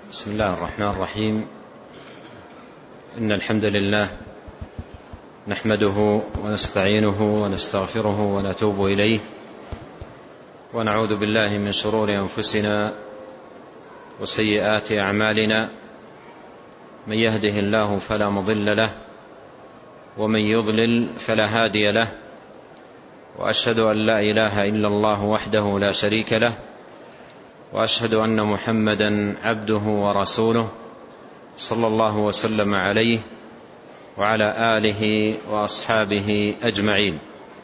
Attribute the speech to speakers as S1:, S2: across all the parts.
S1: بسم الله الرحمن الرحيم. إن الحمد لله نحمده ونستعينه ونستغفره ونتوب إليه، ونعوذ بالله من شرور أنفسنا وسيئات أعمالنا. من يهده الله فلا مضل له، ومن يضلل فلا هادي له، وأشهد أن لا إله إلا الله وحده لا شريك له، وأشهد أن محمدا عبده ورسوله صلى الله وسلم عليه وعلى آله وأصحابه أجمعين.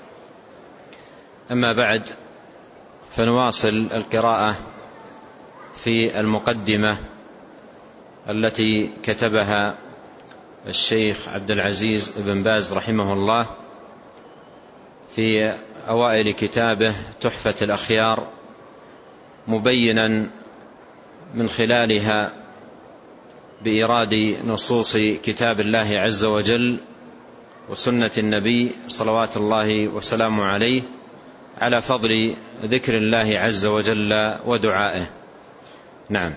S1: أما بعد، فنواصل القراءة في المقدمة التي كتبها الشيخ عبد العزيز بن باز رحمه الله في أوائل كتابه تحفة الأخيار، مبينا من خلالها بإيراد نصوص كتاب الله عز وجل وسنة النبي صلوات الله وسلامه عليه على فضل ذكر الله عز وجل ودعائه. نعم.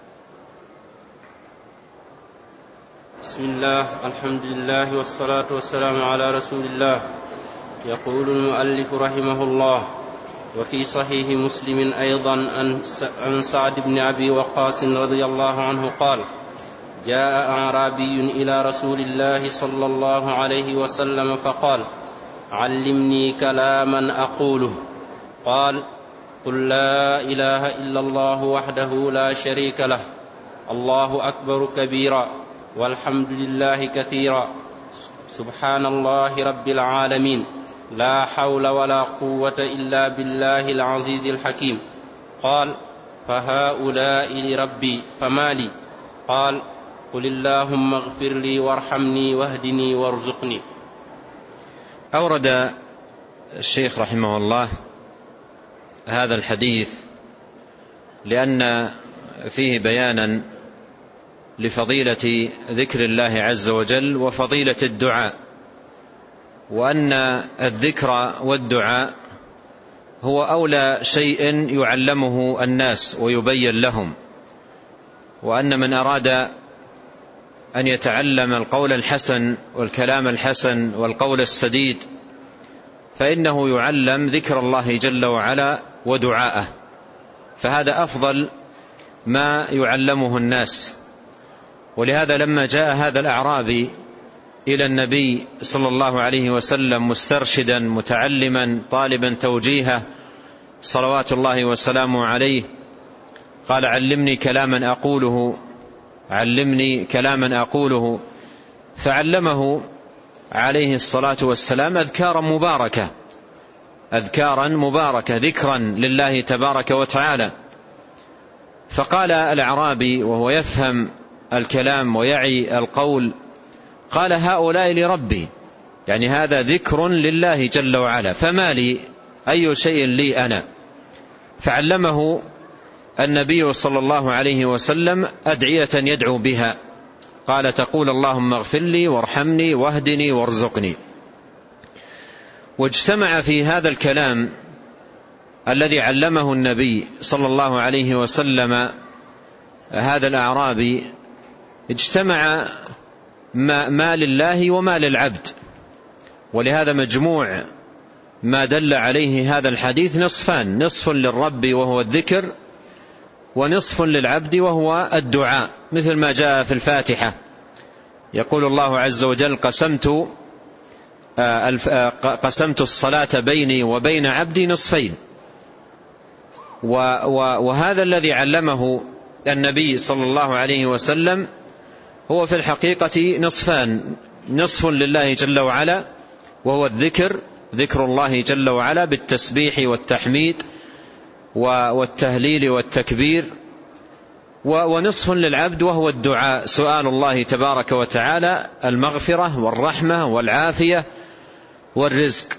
S2: بسم الله، الحمد لله والصلاة والسلام على رسول الله. يقول المؤلف رحمه الله: وفي صحيح مسلم أيضا عن سعد بن أبي وقاص رضي الله عنه قال: جاء أعرابي إلى رسول الله صلى الله عليه وسلم فقال: علمني كلاما أقوله. قال: قل لا إله إلا الله وحده لا شريك له، الله أكبر كبيرا، والحمد لله كثيرا، سبحان الله رب العالمين، لا حول ولا قوة إلا بالله العزيز الحكيم. قال: فهؤلاء لربي فما لي؟ قال: قل اللهم اغفر لي وارحمني واهدني وارزقني.
S1: أورد الشيخ رحمه الله هذا الحديث لأن فيه بيانا لفضيلة ذكر الله عز وجل وفضيلة الدعاء، وأن الذكر والدعاء هو أولى شيء يعلمه الناس ويبين لهم، وأن من أراد أن يتعلم القول الحسن والكلام الحسن والقول السديد فإنه يعلم ذكر الله جل وعلا ودعاءه، فهذا أفضل ما يعلمه الناس. ولهذا لما جاء هذا الأعرابي إلى النبي صلى الله عليه وسلم مسترشدا متعلما طالبا توجيهه صلوات الله وسلامه عليه، قال: علمني كلاما أقوله، علمني كلاما أقوله. فعلمه عليه الصلاة والسلام أذكارا مباركة، ذكرا لله تبارك وتعالى. فقال الأعرابي وهو يفهم الكلام ويعي القول: قال: هؤلاء لربي، يعني هذا ذكر لله جل وعلا، فما لي؟ أي شيء لي أنا؟ فعلمه النبي صلى الله عليه وسلم أدعية يدعو بها، قال: تقول اللهم اغفر لي وارحمني واهدني وارزقني. واجتمع في هذا الكلام الذي علمه النبي صلى الله عليه وسلم هذا الأعرابي، اجتمع ما لله وما للعبد. ولهذا مجموع ما دل عليه هذا الحديث نصفان: نصف للرب وهو الذكر، ونصف للعبد وهو الدعاء، مثل ما جاء في الفاتحة. يقول الله عز وجل: قسمت الصلاة بيني وبين عبدي نصفين. وهذا الذي علمه النبي صلى الله عليه وسلم هو في الحقيقة نصفان: نصف لله جل وعلا وهو الذكر، ذكر الله جل وعلا بالتسبيح والتحميد والتهليل والتكبير، ونصف للعبد وهو الدعاء، سؤال الله تبارك وتعالى المغفرة والرحمة والعافية والرزق.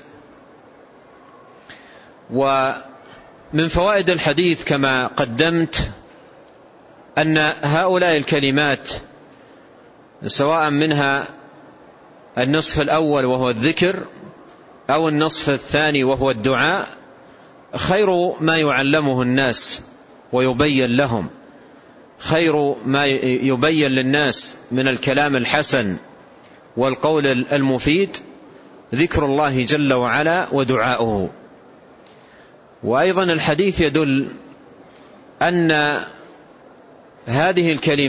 S1: ومن فوائد الحديث كما قدمت أن هؤلاء الكلمات سواء منها النصف الأول وهو الذكر أو النصف الثاني وهو الدعاء خير ما يعلمه الناس ويبين لهم، خير ما يبين للناس من الكلام الحسن والقول المفيد ذكر الله جل وعلا ودعاؤه. وأيضا الحديث يدل أن هذه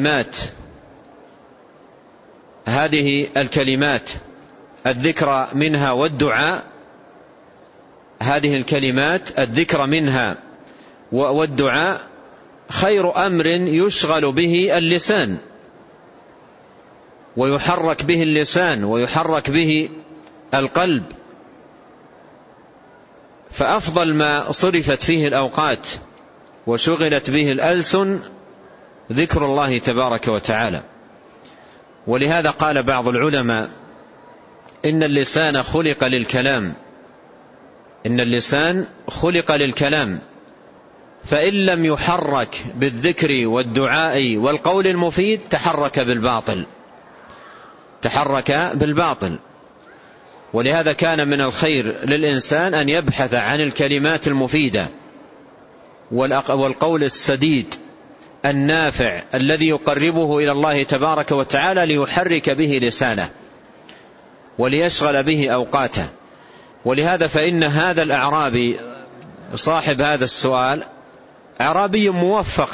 S1: الكلمات الذكر منها والدعاء، هذه الكلمات الذكر منها والدعاء خير أمر يشغل به اللسان ويحرك به اللسان ويحرك به القلب، فأفضل ما صرفت فيه الأوقات وشغلت به الألسن ذكر الله تبارك وتعالى. ولهذا قال بعض العلماء إن اللسان خلق للكلام، إن اللسان خلق للكلام، فإن لم يحرك بالذكر والدعاء والقول المفيد تحرك بالباطل. ولهذا كان من الخير للإنسان أن يبحث عن الكلمات المفيدة والقول السديد النافع الذي يقربه إلى الله تبارك وتعالى ليحرك به لسانه وليشغل به أوقاته. ولهذا فإن هذا الأعرابي صاحب هذا السؤال أعرابي موفق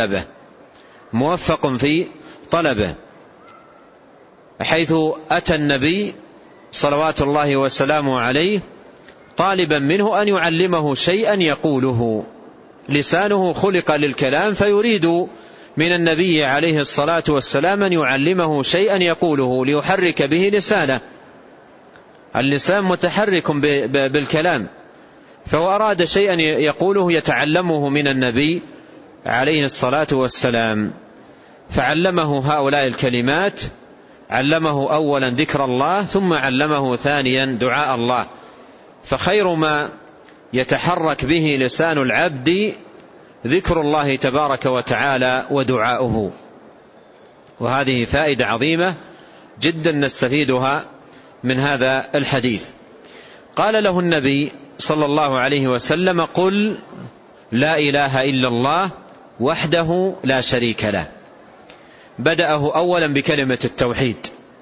S1: في طلبه، حيث أتى النبي صلوات الله وسلامه عليه طالبا منه أن يعلمه شيئا يقوله، لسانه خلق للكلام، فيريد من النبي عليه الصلاة والسلام أن يعلمه شيئا يقوله ليحرك به لسانه. اللسان متحرك بالكلام، فهو أراد شيئا يقوله يتعلمه من النبي عليه الصلاة والسلام، فعلمه هؤلاء الكلمات، علمه أولا ذكر الله، ثم علمه ثانيا دعاء الله. فخير ما يتحرك به لسان العبد ذكر الله تبارك وتعالى ودعاؤه. وهذه فائدة عظيمة جدا نستفيدها من هذا الحديث. قال له النبي صلى الله عليه وسلم: قل لا إله إلا الله وحده لا شريك له. بدأه أولا بكلمة التوحيد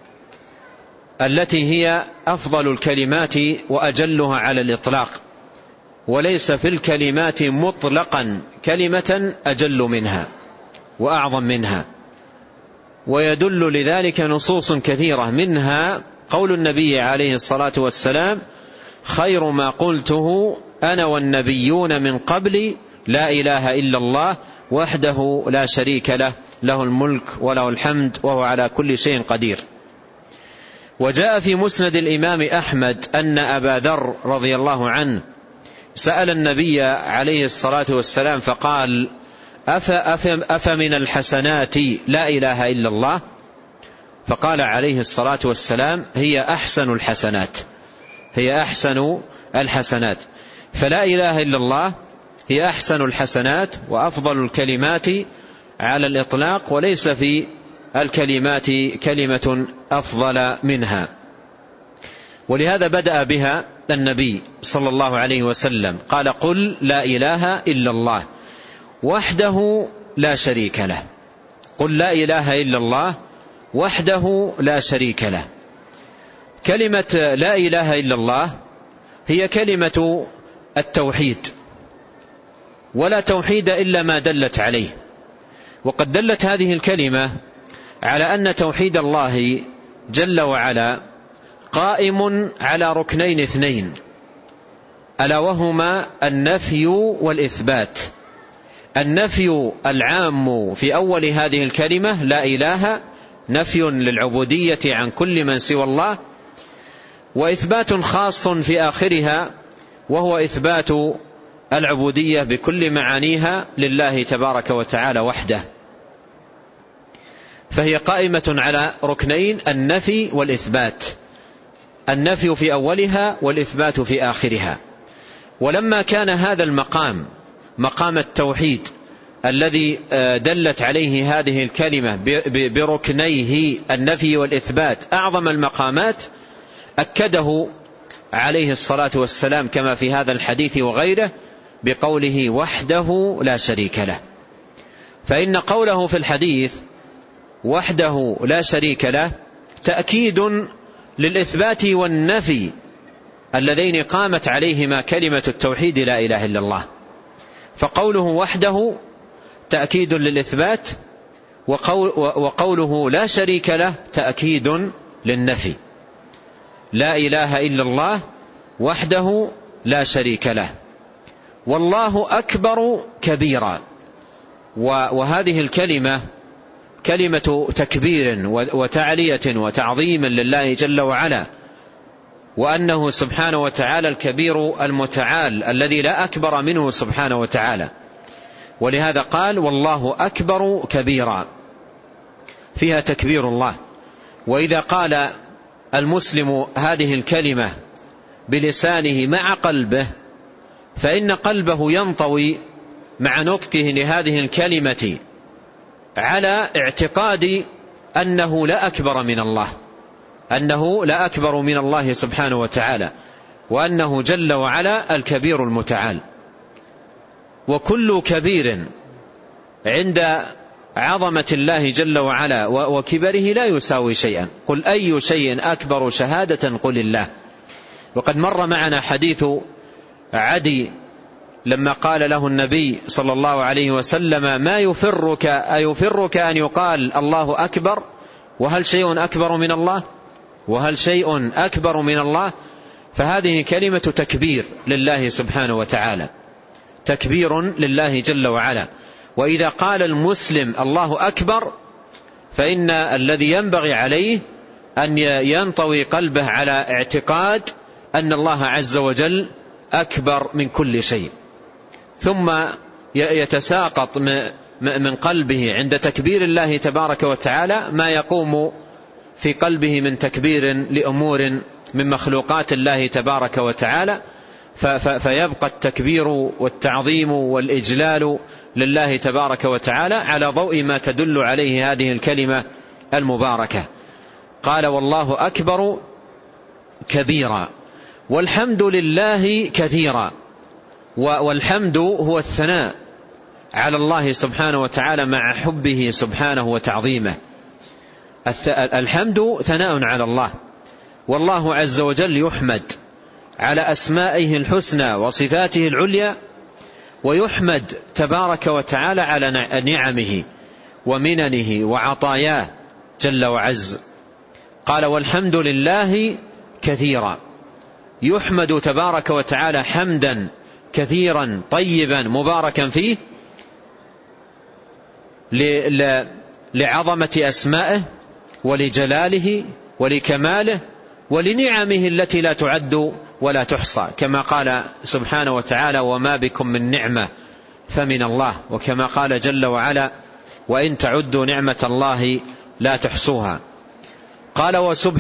S1: التي هي أفضل الكلمات وأجلها على الإطلاق، وليس في الكلمات مطلقا كلمة أجل منها وأعظم منها، ويدل لذلك نصوص كثيرة، منها قول النبي عليه الصلاة والسلام: خير ما قلته أنا والنبيون من قبلي لا إله إلا الله وحده لا شريك له، له الملك وله الحمد وهو على كل شيء قدير. وجاء في مسند الإمام أحمد أن أبا ذر رضي الله عنه سأل النبي عليه الصلاة والسلام فقال: أفمن الحسنات لا إله إلا الله؟ فقال عليه الصلاة والسلام: هي أحسن الحسنات. فلا إله إلا الله هي أحسن الحسنات وأفضل الكلمات على الإطلاق، وليس في الكلمات كلمة أفضل منها. ولهذا بدأ بها النبي صلى الله عليه وسلم، قال: قل لا إله إلا الله وحده لا شريك له. قل لا إله إلا الله وحده لا شريك له. كلمة لا إله إلا الله هي كلمة التوحيد، ولا توحيد إلا ما دلت عليه. وقد دلت هذه الكلمة على أن توحيد الله جل وعلا قائم على ركنين اثنين، ألا وهما النفي والإثبات. النفي العام في أول هذه الكلمة لا إله، نفي للعبودية عن كل من سوى الله، وإثبات خاص في آخرها وهو إثبات العبودية بكل معانيها لله تبارك وتعالى وحده. فهي قائمة على ركنين: النفي والإثبات، النفي في أولها والإثبات في آخرها. ولما كان هذا المقام مقام التوحيد الذي دلت عليه هذه الكلمة بركنيه النفي والإثبات أعظم المقامات، أكده عليه الصلاة والسلام كما في هذا الحديث وغيره بقوله: وحده لا شريك له. فإن قوله في الحديث وحده لا شريك له تأكيد للإثبات والنفي اللذين قامت عليهما كلمة التوحيد لا إله إلا الله. فقوله وحده تأكيد للإثبات، وقوله لا شريك له تأكيد للنفي. لا إله إلا الله وحده لا شريك له. والله أكبر كبيرا، وهذه الكلمة كلمة تكبير وتعلية وتعظيم لله جل وعلا، وأنه سبحانه وتعالى الكبير المتعال الذي لا أكبر منه سبحانه وتعالى. ولهذا قال والله أكبر كبيرا، فيها تكبير الله. وإذا قال المسلم هذه الكلمة بلسانه مع قلبه فإن قلبه ينطوي مع نطقه لهذه الكلمة على اعتقاد أنه لا أكبر من الله، أنه لا أكبر من الله سبحانه وتعالى، وأنه جل وعلا الكبير المتعال. وكل كبير عند عظمة الله جل وعلا وكبره لا يساوي شيئا. قل أي شيء أكبر شهادة قل الله. وقد مر معنا حديث عدي لما قال له النبي صلى الله عليه وسلم ما يفرك أيفرك أن يقال الله أكبر، وهل شيء أكبر من الله، وهل شيء أكبر من الله. فهذه كلمة تكبير لله سبحانه وتعالى، تكبير لله جل وعلا. وإذا قال المسلم الله أكبر فإن الذي ينبغي عليه أن ينطوي قلبه على اعتقاد أن الله عز وجل أكبر من كل شيء، ثم يتساقط من قلبه عند تكبير الله تبارك وتعالى ما يقوم في قلبه من تكبير لأمور من مخلوقات الله تبارك وتعالى، فيبقى التكبير والتعظيم والإجلال لله تبارك وتعالى على ضوء ما تدل عليه هذه الكلمة المباركة. قال والله أكبر كبيرا والحمد لله كثيرا. والحمد هو الثناء على الله سبحانه وتعالى مع حبه سبحانه وتعظيمه. الحمد ثناء على الله، والله عز وجل يحمد على أسمائه الحسنى وصفاته العليا، ويحمد تبارك وتعالى على نعمه ومننه وعطاياه جل وعز. قال والحمد لله كثيرا، يحمد تبارك وتعالى حمدا كثيرا طيبا مباركا فيه لعظمة أسمائه ولجلاله ولكماله ولنعمه التي لا تعد ولا تحصى، كما قال سبحانه وتعالى وما بكم من نعمة فمن الله، وكما قال جل وعلا وإن تعدوا نعمة الله لا تحصوها. قال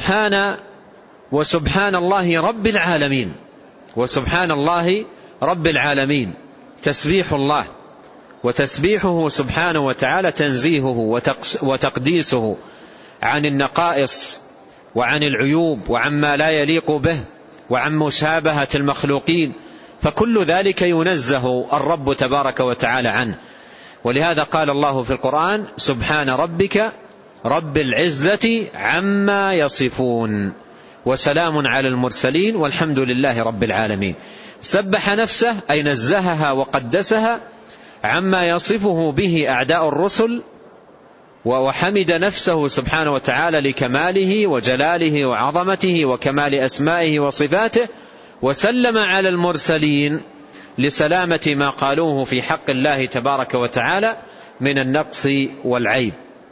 S1: وسبحان الله رب العالمين، وسبحان الله رب العالمين تسبيح الله، وتسبيحه سبحانه وتعالى تنزيهه وتقديسه عن النقائص وعن العيوب وعما لا يليق به وعن مشابهة المخلوقين، فكل ذلك ينزه الرب تبارك وتعالى عنه. ولهذا قال الله في القرآن سبحان ربك رب العزة عما يصفون وسلام على المرسلين والحمد لله رب العالمين. سبح نفسه أي نزهها وقدسها عما يصفه به أعداء الرسل، وحمد نفسه سبحانه وتعالى لكماله وجلاله وعظمته وكمال أسمائه وصفاته، وسلم على المرسلين لسلامة ما قالوه في حق الله تبارك وتعالى من النقص والعيب.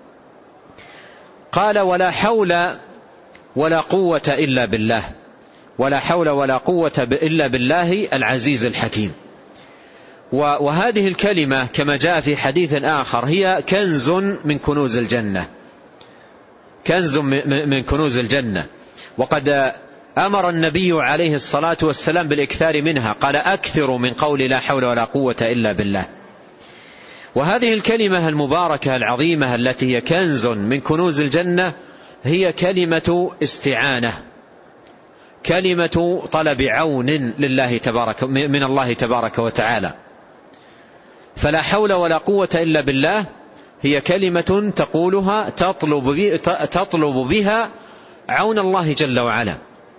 S1: قال ولا حول ولا قوة إلا بالله، ولا حول ولا قوة إلا بالله العزيز الحكيم. وهذه الكلمة كما جاء في حديث آخر هي كنز من كنوز الجنة، كنز من كنوز الجنة. وقد أمر النبي عليه الصلاة والسلام بالإكثار منها، قال أكثر من قول لا حول ولا قوة إلا بالله. وهذه الكلمة المباركة العظيمة التي هي كنز من كنوز الجنة هي كلمة استعانة، كلمة طلب عون لله تبارك من الله تبارك وتعالى. فلا حول ولا قوة إلا بالله هي كلمة تقولها تطلب بها عون الله جل وعلا.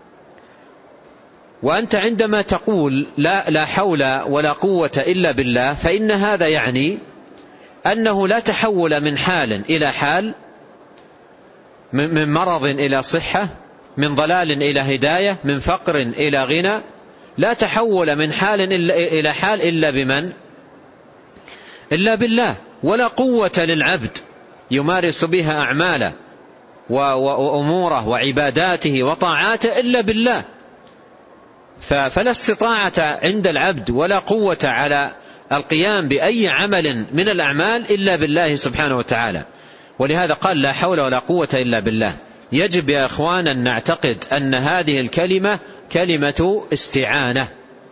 S1: وأنت عندما تقول لا حول ولا قوة إلا بالله، فإن هذا يعني أنه لا تحول من حال إلى حال، من مرض إلى صحة، من ضلال إلى هداية، من فقر إلى غنى. لا تحول من حال إلى حال إلا بمن؟ إلا بالله. ولا قوة للعبد يمارس بها أعماله وأموره وعباداته وطاعاته إلا بالله. فلا استطاعة عند العبد ولا قوة على القيام بأي عمل من الأعمال إلا بالله سبحانه وتعالى. ولهذا قال لا حول ولا قوة إلا بالله. يجب يا أخوان أن نعتقد أن هذه الكلمة كلمة استعانة،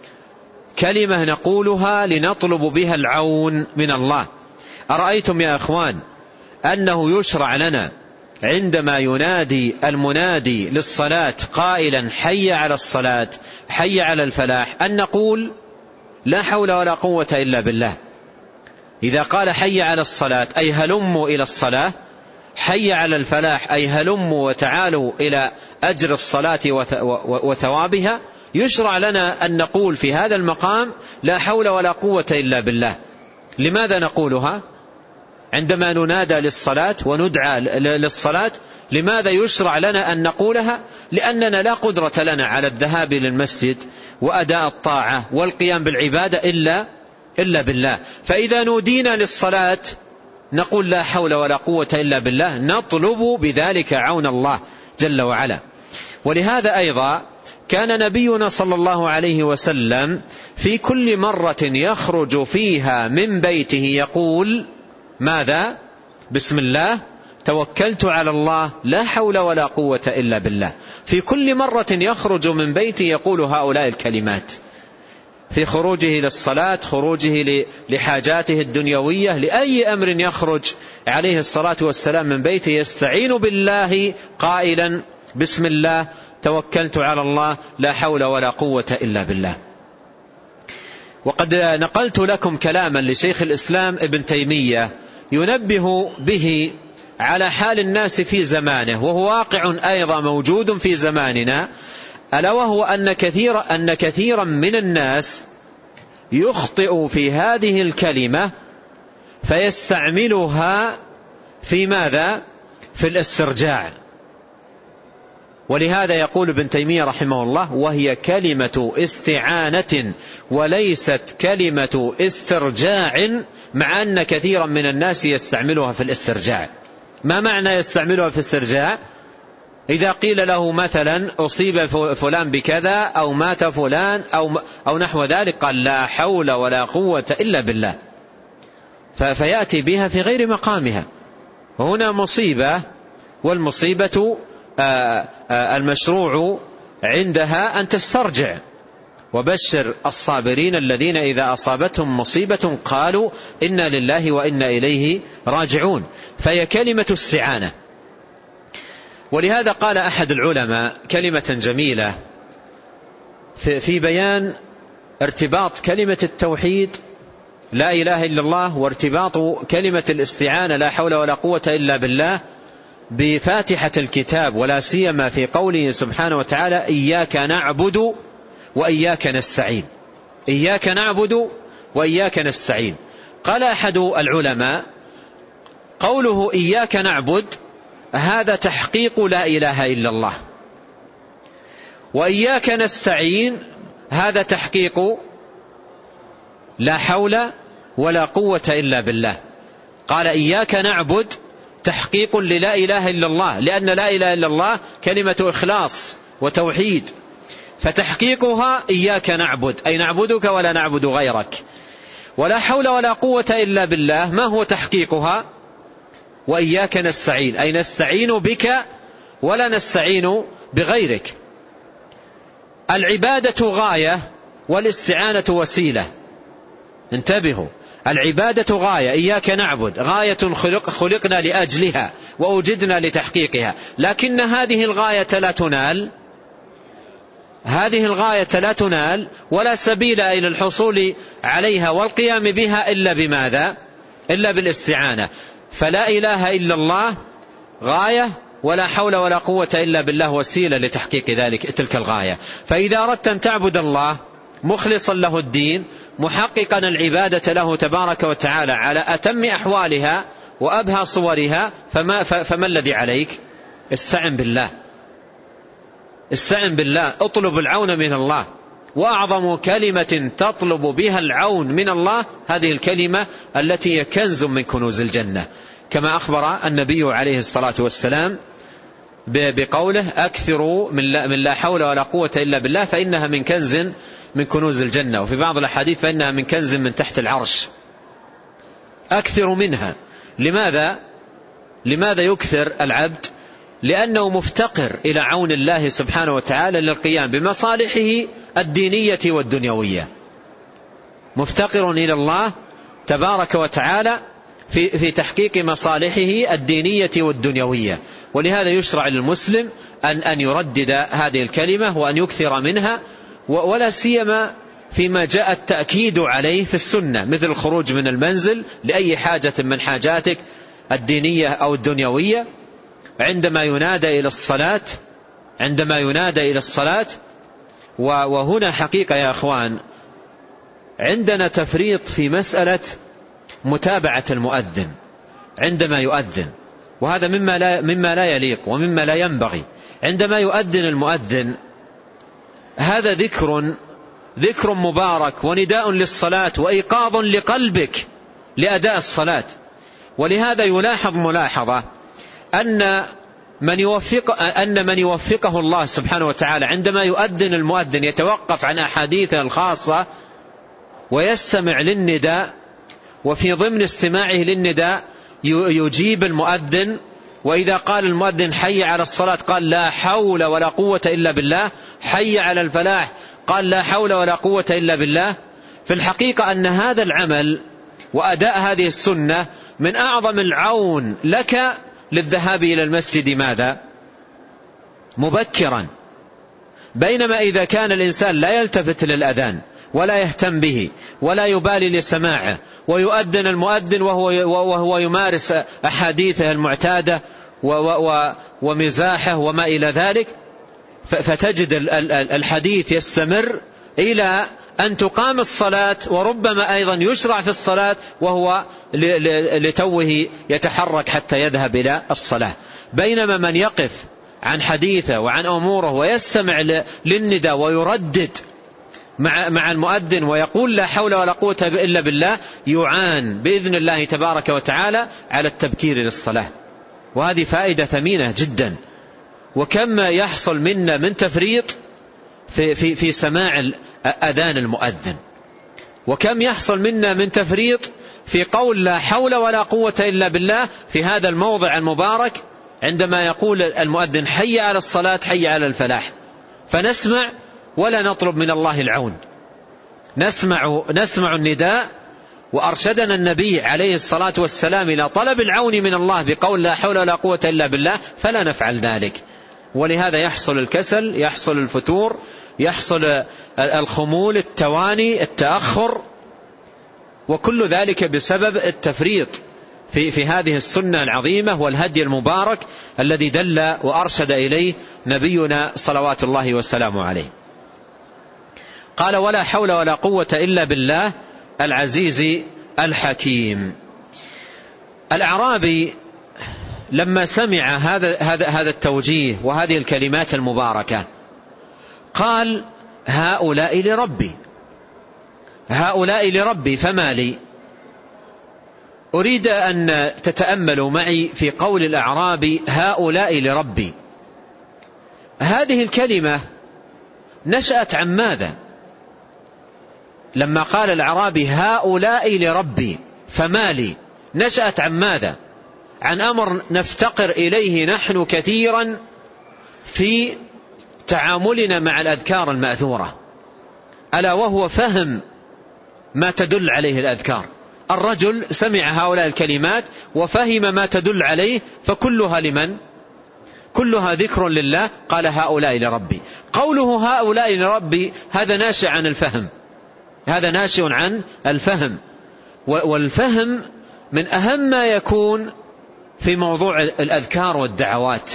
S1: كلمة نقولها لنطلب بها العون من الله. أرأيتم يا أخوان أنه يشرع لنا عندما ينادي المنادي للصلاة قائلا حي على الصلاة حي على الفلاح أن نقول لا حول ولا قوة إلا بالله. إذا قال حي على الصلاة أي هلموا إلى الصلاة، حي على الفلاح أي هلموا وتعالوا إلى أجر الصلاة وثوابها، يشرع لنا أن نقول في هذا المقام لا حول ولا قوة إلا بالله. لماذا نقولها عندما ننادى للصلاة وندعى للصلاة؟ لماذا يشرع لنا أن نقولها؟ لأننا لا قدرة لنا على الذهاب للمسجد وأداء الطاعة والقيام بالعبادة إلا بالله. فإذا نودينا للصلاة نقول لا حول ولا قوة إلا بالله، نطلب بذلك عون الله جل وعلا. ولهذا أيضا كان نبينا صلى الله عليه وسلم في كل مرة يخرج فيها من بيته يقول ماذا؟ بسم الله توكلت على الله لا حول ولا قوة إلا بالله. في كل مرة يخرج من بيته يقول هؤلاء الكلمات، في خروجه للصلاة، خروجه لحاجاته الدنيوية، لأي أمر يخرج عليه الصلاة والسلام من بيته يستعين بالله قائلا بسم الله توكلت على الله لا حول ولا قوة إلا بالله. وقد نقلت لكم كلاما لشيخ الإسلام ابن تيمية ينبه به على حال الناس في زمانه، وهو واقع أيضا موجود في زماننا، ألا وهو أن كثيرا من الناس يخطئ في هذه الكلمة فيستعملها في ماذا؟ في الاسترجاع. ولهذا يقول ابن تيمية رحمه الله وهي كلمة استعانة وليست كلمة استرجاع، مع أن كثيرا من الناس يستعملها في الاسترجاع. ما معنى يستعملها في الاسترجاع؟ إذا قيل له مثلا أصيب فلان بكذا أو مات فلان أو نحو ذلك قال لا حول ولا قوة إلا بالله، فيأتي بها في غير مقامها. وهنا مصيبة، والمصيبة المشروع عندها أن تسترجع. وبشر الصابرين الذين إذا أصابتهم مصيبة قالوا إنا لله وإنا إليه راجعون. فهي كلمة استعانة. ولهذا قال أحد العلماء كلمة جميلة في بيان ارتباط كلمة التوحيد لا إله إلا الله وارتباط كلمة الاستعانة لا حول ولا قوة إلا بالله بفاتحة الكتاب، ولا سيما في قوله سبحانه وتعالى إياك نعبد وإياك نستعين. إياك نعبد وإياك نستعين. قال أحد العلماء قوله إياك نعبد هذا تحقيق لا إله إلا الله، وإياك نستعين هذا تحقيق لا حول ولا قوة إلا بالله. قال إياك نعبد تحقيق للا إله إلا الله، لأن لا إله إلا الله كلمة إخلاص وتوحيد، فتحقيقها إياك نعبد أي نعبدك ولا نعبد غيرك. ولا حول ولا قوة إلا بالله ما هو تحقيقها؟ وإياك نستعين أي نستعين بك ولا نستعين بغيرك. العبادة غاية والاستعانة وسيلة. انتبهوا، العبادة غاية، إياك نعبد غاية خلقنا لأجلها وأوجدنا لتحقيقها، لكن هذه الغاية لا تنال ولا سبيل إلى الحصول عليها والقيام بها إلا بماذا؟ إلا بالاستعانة. فلا إله إلا الله غاية، ولا حول ولا قوة إلا بالله وسيلة لتحقيق تلك الغاية. فإذا أردت أن تعبد الله مخلصا له الدين، محققا العبادة له تبارك وتعالى على أتم أحوالها وأبهى صورها، فما الذي عليك؟ استعن بالله، استعن بالله، اطلب العون من الله. وأعظم كلمة تطلب بها العون من الله هذه الكلمة التي هي كنز من كنوز الجنة، كما أخبر النبي عليه الصلاة والسلام بقوله: أكثروا من لا حول ولا قوة إلا بالله فإنها من كنز من كنوز الجنة، وفي بعض الأحاديث فإنها من كنز من تحت العرش. أكثر منها. لماذا يكثر العبد؟ لأنه مفتقر إلى عون الله سبحانه وتعالى للقيام بمصالحه الدينية والدنيوية، مفتقر إلى الله تبارك وتعالى في تحقيق مصالحه الدينية والدنيوية. ولهذا يشرع للمسلم أن يردد هذه الكلمة وأن يكثر منها، ولا سيما فيما جاء التأكيد عليه في السنة، مثل الخروج من المنزل لأي حاجة من حاجاتك الدينية أو الدنيوية، عندما ينادى إلى الصلاة. وهنا حقيقة يا أخوان عندنا تفريط في مسألة متابعة المؤذن عندما يؤذن، وهذا مما لا يليق ومما لا ينبغي. عندما يؤذن المؤذن هذا ذكر مبارك ونداء للصلاة وإيقاظ لقلبك لأداء الصلاة. ولهذا يلاحظ ملاحظة أن من يوفقه الله سبحانه وتعالى عندما يؤذن المؤذن يتوقف عن أحاديثه الخاصة ويستمع للنداء، وفي ضمن استماعه للنداء يجيب المؤذن، وإذا قال المؤذن حي على الصلاة قال لا حول ولا قوة إلا بالله، حي على الفلاح قال لا حول ولا قوة إلا بالله. في الحقيقة أن هذا العمل وأداء هذه السنة من أعظم العون لك للذهاب إلى المسجد ماذا؟ مبكرا. بينما إذا كان الإنسان لا يلتفت للأذان ولا يهتم به ولا يبالي لسماعه، ويؤذن المؤذن وهو يمارس أحاديثه المعتادة ومزاحه وما إلى ذلك، فتجد الحديث يستمر إلى أن تقام الصلاة، وربما أيضا يشرع في الصلاة وهو لتوه يتحرك حتى يذهب إلى الصلاة. بينما من يقف عن حديثه وعن أموره ويستمع للنداء ويردد مع المؤذن ويقول لا حول ولا قوة إلا بالله، يعان بإذن الله تبارك وتعالى على التبكير للصلاة. وهذه فائدة ثمينة جدا. وكم يحصل منا من تفريط في سماع أذان المؤذن، وكم يحصل منا من تفريط في قول لا حول ولا قوة إلا بالله في هذا الموضع المبارك عندما يقول المؤذن حي على الصلاة حي على الفلاح، فنسمع ولا نطلب من الله العون. نسمع النداء، وأرشدنا النبي عليه الصلاة والسلام إلى طلب العون من الله بقول لا حول ولا قوة إلا بالله، فلا نفعل ذلك. ولهذا يحصل الكسل، يحصل الفتور، يحصل الخمول، التواني، التأخر، وكل ذلك بسبب التفريط في هذه السنة العظيمة والهدي المبارك الذي دل وأرشد إليه نبينا صلوات الله وسلامه عليه. قال ولا حول ولا قوة إلا بالله العزيز الحكيم. الأعرابي لما سمع هذا التوجيه وهذه الكلمات المباركة قال هؤلاء لربي فما لي. أريد أن تتأملوا معي في قول الأعرابي هؤلاء لربي. هذه الكلمة نشأت عن ماذا؟ لما قال الأعرابي هؤلاء لربي فما لي، نشأت عن ماذا؟ عن أمر نفتقر إليه نحن كثيرا في تعاملنا مع الأذكار المأثورة، ألا وهو فهم ما تدل عليه الأذكار. الرجل سمع هؤلاء الكلمات وفهم ما تدل عليه، فكلها لمن؟ كلها ذكر لله. قال هؤلاء لربي. قوله هؤلاء لربي هذا ناشئ عن الفهم، هذا ناشئ عن الفهم، والفهم من أهم ما يكون في موضوع الأذكار والدعوات.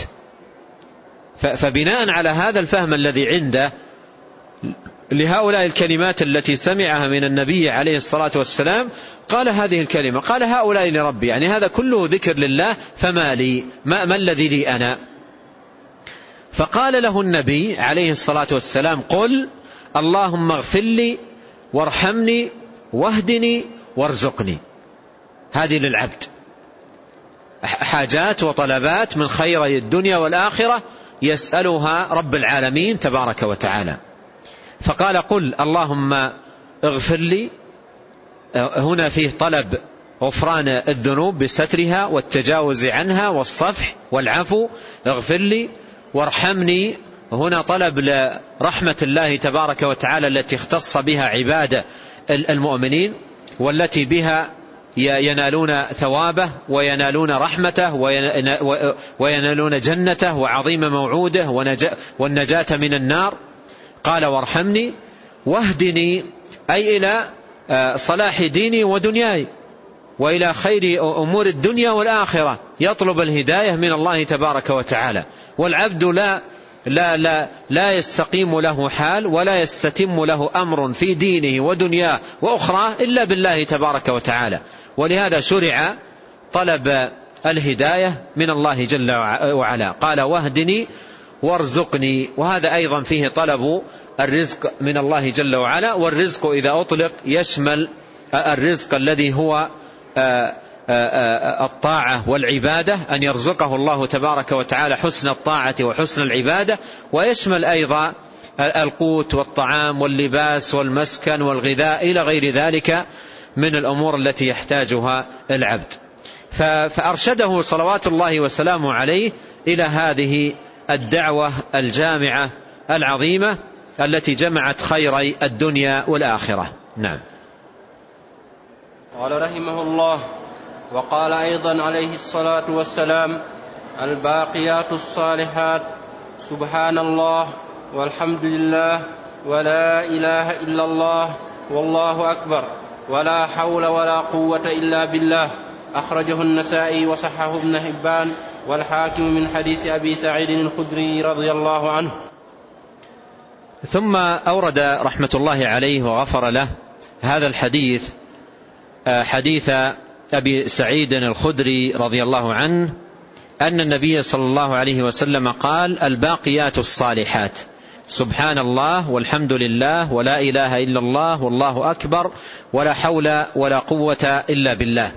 S1: فبناء على هذا الفهم الذي عنده لهؤلاء الكلمات التي سمعها من النبي عليه الصلاة والسلام قال هذه الكلمة، قال هؤلاء لربي، يعني هذا كله ذكر لله، فما لي، ما الذي لي أنا؟ فقال له النبي عليه الصلاة والسلام قل اللهم اغفر لي وارحمني واهدني وارزقني. هذه للعبد حاجات وطلبات من خيري الدنيا والآخرة يسألها رب العالمين تبارك وتعالى. فقال قل اللهم اغفر لي، هنا فيه طلب غفران الذنوب بسترها والتجاوز عنها والصفح والعفو، اغفر لي. وارحمني، هنا طلب لرحمة الله تبارك وتعالى التي اختص بها عباده المؤمنين، والتي بها ينالون ثوابه وينالون رحمته وينالون جنته وعظيم موعوده والنجاة من النار. قال وارحمني واهدني، أي إلى صلاح ديني ودنياي وإلى خير أمور الدنيا والآخرة، يطلب الهداية من الله تبارك وتعالى. والعبد لا يستقيم له حال ولا يستتم له أمر في دينه ودنياه وأخرى إلا بالله تبارك وتعالى، ولهذا شرع طلب الهداية من الله جل وعلا. قال واهدني وارزقني، وهذا أيضا فيه طلب الرزق من الله جل وعلا. والرزق إذا أطلق يشمل الرزق الذي هو الطاعة والعبادة، أن يرزقه الله تبارك وتعالى حسن الطاعة وحسن العبادة، ويشمل أيضا القوت والطعام واللباس والمسكن والغذاء إلى غير ذلك من الأمور التي يحتاجها العبد. فأرشده صلوات الله وسلامه عليه إلى هذه الدعوة الجامعة العظيمة التي جمعت خيري الدنيا والآخرة. نعم.
S2: قال رحمه الله: وقال أيضا عليه الصلاة والسلام: الباقيات الصالحات سبحان الله والحمد لله ولا إله إلا الله والله أكبر ولا حول ولا قوة إلا بالله. أخرجه النسائي وصححه ابن حبان والحاكم من حديث أبي سعيد الخدري رضي الله عنه.
S1: ثم أورد رحمة الله عليه وغفر له هذا الحديث، حديث أبي سعيد الخدري رضي الله عنه أن النبي صلى الله عليه وسلم قال: الباقيات الصالحات سبحان الله والحمد لله ولا إله إلا الله والله أكبر ولا حول ولا قوة إلا بالله.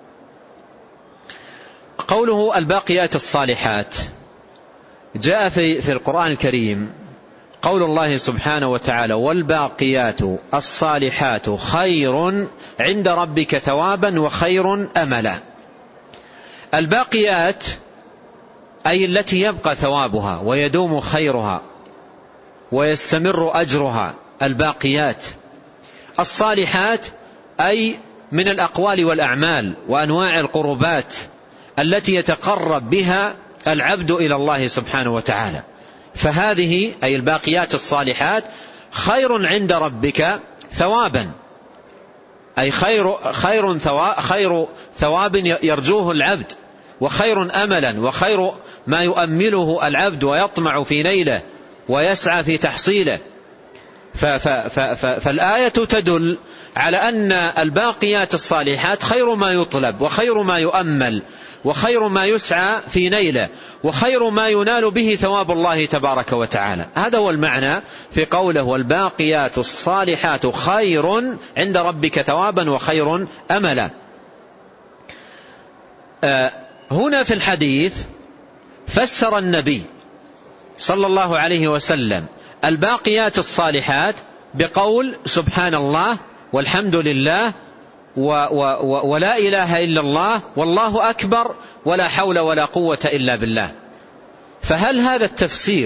S1: قوله الباقيات الصالحات جاء في القرآن الكريم قول الله سبحانه وتعالى: والباقيات الصالحات خير عند ربك ثوابا وخير أملا. الباقيات أي التي يبقى ثوابها ويدوم خيرها ويستمر أجرها، الباقيات. الصالحات أي من الأقوال والأعمال وأنواع القربات التي يتقرب بها العبد إلى الله سبحانه وتعالى. فهذه أي الباقيات الصالحات خير عند ربك ثوابا، أي خير ثواب يرجوه العبد، وخير أملا، وخير ما يؤمله العبد ويطمع في نيله ويسعى في تحصيله. فالآية تدل على أن الباقيات الصالحات خير ما يطلب وخير ما يؤمل وخير ما يسعى في نيله وخير ما ينال به ثواب الله تبارك وتعالى. هذا هو المعنى في قوله: والباقيات الصالحات خير عند ربك ثوابا وخير أملا. هنا في الحديث فسر النبي صلى الله عليه وسلم الباقيات الصالحات بقول: سبحان الله والحمد لله ولا إله إلا الله والله أكبر ولا حول ولا قوة إلا بالله. فهل هذا التفسير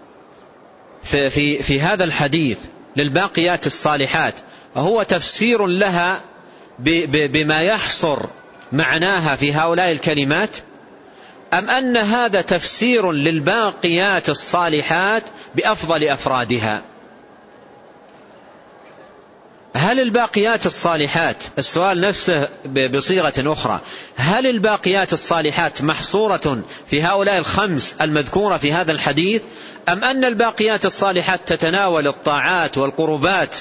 S1: في هذا الحديث للباقيات الصالحات هو تفسير لها بما يحصر معناها في هؤلاء الكلمات، أم أن هذا تفسير للباقيات الصالحات بأفضل أفرادها؟ هل الباقيات الصالحات، السؤال نفسه بصيغة أخرى، هل الباقيات الصالحات محصورة في هؤلاء الخمس المذكورة في هذا الحديث، أم أن الباقيات الصالحات تتناول الطاعات والقربات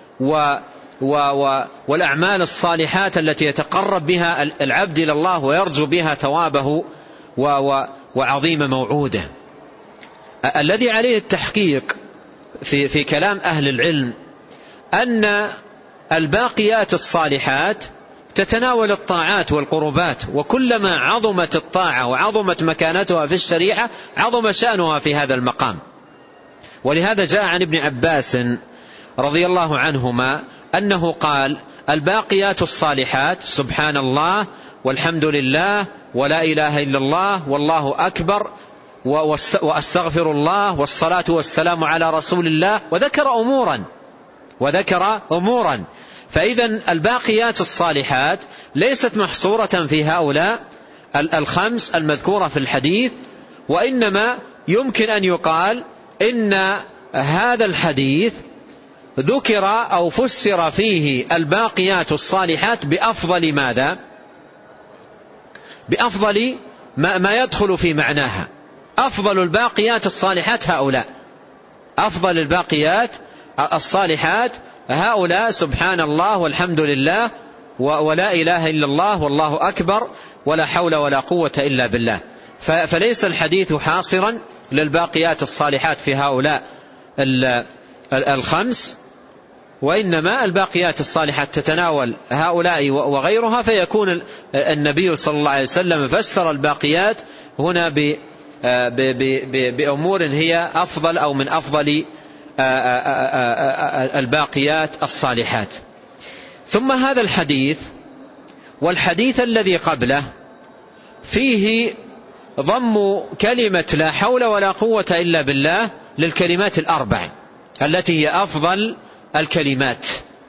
S1: والأعمال الصالحات التي يتقرب بها العبد إلى الله ويرجو بها ثوابه وعظيم موعوده؟ الذي عليه التحقيق في كلام أهل العلم أن الباقيات الصالحات تتناول الطاعات والقربات، وكلما عظمت الطاعة وعظمت مكانتها في الشريعة عظم شأنها في هذا المقام. ولهذا جاء عن ابن عباس رضي الله عنهما أنه قال: الباقيات الصالحات سبحان الله والحمد لله ولا إله إلا الله والله أكبر وأستغفر الله والصلاة والسلام على رسول الله، وذكر أمورا. فإذا الباقيات الصالحات ليست محصورة في هؤلاء الخمس المذكورة في الحديث، وإنما يمكن أن يقال إن هذا الحديث ذكر أو فسر فيه الباقيات الصالحات بأفضل ماذا؟ بأفضل ما يدخل في معناها. أفضل الباقيات الصالحات هؤلاء، أفضل الباقيات الصالحات هؤلاء سبحان الله والحمد لله ولا إله إلا الله والله أكبر ولا حول ولا قوة إلا بالله. فليس الحديث حاصرا للباقيات الصالحات في هؤلاء الخمس، وإنما الباقيات الصالحات تتناول هؤلاء وغيرها، فيكون النبي صلى الله عليه وسلم فسر الباقيات هنا بأمور هي أفضل أو من أفضل الباقيات الصالحات. ثم هذا الحديث والحديث الذي قبله فيه ضم كلمة لا حول ولا قوة إلا بالله للكلمات الأربع التي هي أفضل الكلمات.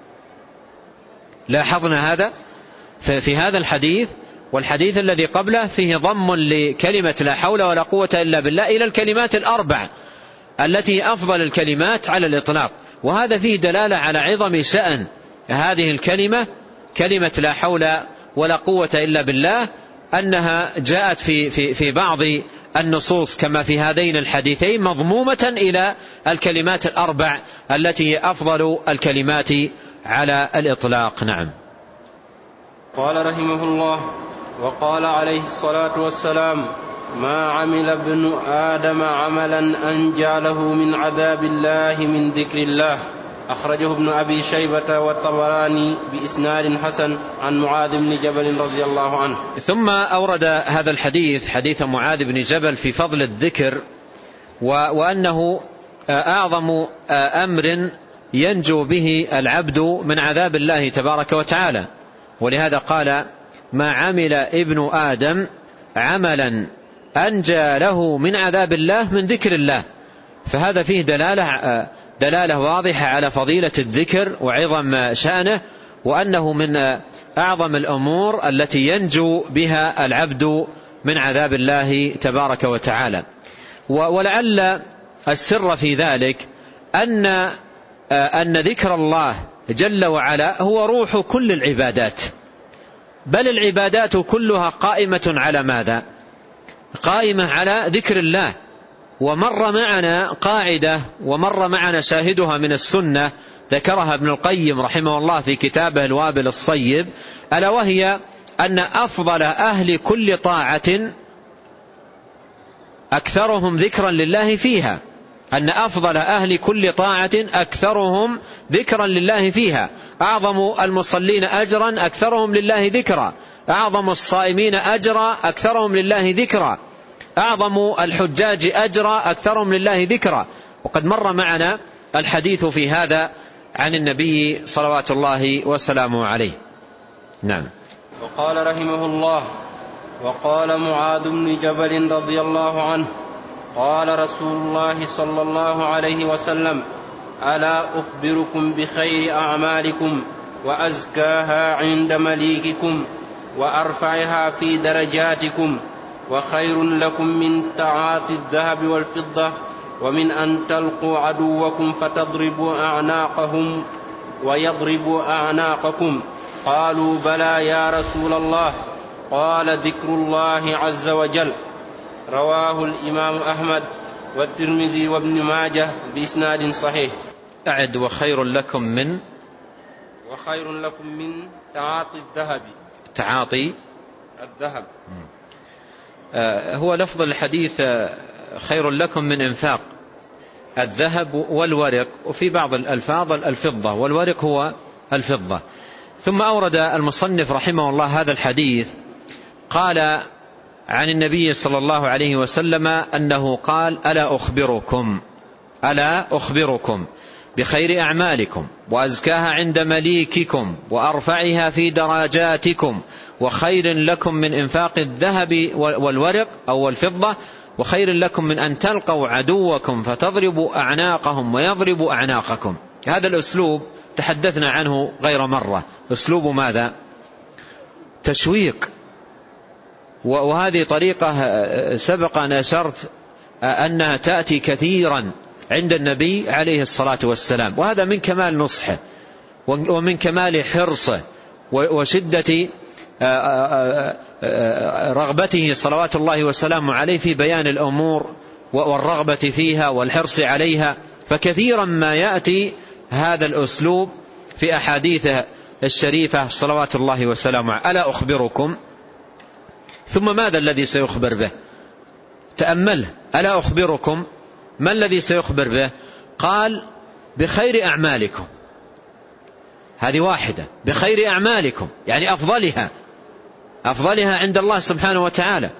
S1: لاحظنا هذا في هذا الحديث والحديث الذي قبله فيه ضم لكلمة لا حول ولا قوة إلا بالله إلى الكلمات الأربع التي أفضل الكلمات على الإطلاق. وهذا فيه دلالة على عظم شأن هذه الكلمة، كلمة لا حول ولا قوة إلا بالله، أنها جاءت في بعض النصوص كما في هذين الحديثين مضمومة إلى الكلمات الأربع التي هي أفضل الكلمات على الإطلاق. نعم.
S2: قال رحمه الله: وقال عليه الصلاة والسلام: ما عمل ابن آدم عملا أنجى له من عذاب الله من ذكر الله. أخرجه ابن أبي شيبة والطبراني بإسناد حسن عن معاذ بن جبل رضي الله عنه.
S1: ثم أورد هذا الحديث حديث معاذ بن جبل في فضل الذكر، وأنه أعظم أمر ينجو به العبد من عذاب الله تبارك وتعالى. ولهذا قال: ما عمل ابن آدم عملا أنجى له من عذاب الله من ذكر الله. فهذا فيه دلالة واضحة على فضيلة الذكر وعظم شأنه، وأنه من أعظم الأمور التي ينجو بها العبد من عذاب الله تبارك وتعالى. ولعل السر في ذلك أن ذكر الله جل وعلا هو روح كل العبادات، بل العبادات كلها قائمة على ماذا؟ قائمة على ذكر الله. ومر معنا قاعدة ومر معنا شاهدها من السنة ذكرها ابن القيم رحمه الله في كتابه الوابل الصيب، ألا وهي أن أفضل أهل كل طاعة أكثرهم ذكرا لله فيها، أن أفضل أهل كل طاعة أكثرهم ذكرا لله فيها. أعظم المصلين أجرا أكثرهم لله ذكرا، أعظم الصائمين أجرا أكثرهم لله ذكرا، أعظم الحجاج أجرا أكثرهم لله ذكرا. وقد مر معنا الحديث في هذا عن النبي صلوات الله وسلامه عليه. نعم.
S2: وقال رحمه الله: وقال معاذ بن جبل رضي الله عنه: قال رسول الله صلى الله عليه وسلم: ألا أخبركم بخير أعمالكم وأزكاها عند مليككم وأرفعها في درجاتكم وخير لكم من تعاطي الذهب والفضة ومن أن تلقوا عدوكم فتضربوا أعناقهم ويضرب أعناقكم؟ قالوا بلى يا رسول الله. قال ذكر الله عز وجل. رواه الإمام أحمد والترمذي وابن ماجه بإسناد صحيح.
S1: أعد وخير لكم من
S2: تعاطي الذهب.
S1: تعاطي
S2: الذهب.
S1: هو لفظ الحديث خير لكم من إنفاق الذهب والورق، وفي بعض الألفاظ الفضة، والورق هو الفضة. ثم أورد المصنف رحمه الله هذا الحديث، قال عن النبي صلى الله عليه وسلم أنه قال: ألا أخبركم بخير أعمالكم وأزكاها عند مليككم وأرفعها في درجاتكم وخير لكم من إنفاق الذهب والورق أو الفضة وخير لكم من أن تلقوا عدوكم فتضربوا أعناقهم ويضربوا أعناقكم. هذا الأسلوب تحدثنا عنه غير مرة. أسلوب ماذا؟ تشويق. وهذه طريقة سبق أن أشرت أنها تأتي كثيرا عند النبي عليه الصلاة والسلام، وهذا من كمال نصحه ومن كمال حرصه وشدة رغبته صلوات الله وسلامه عليه في بيان الأمور والرغبة فيها والحرص عليها. فكثيرا ما يأتي هذا الأسلوب في أحاديثه الشريفة صلوات الله وسلامه. ألا أخبركم، ثم ماذا الذي سيخبر به؟ تأمله. ألا أخبركم، ما الذي سيخبر به؟ قال: بخير أعمالكم. هذه واحدة. بخير أعمالكم يعني أفضلها عند الله سبحانه وتعالى.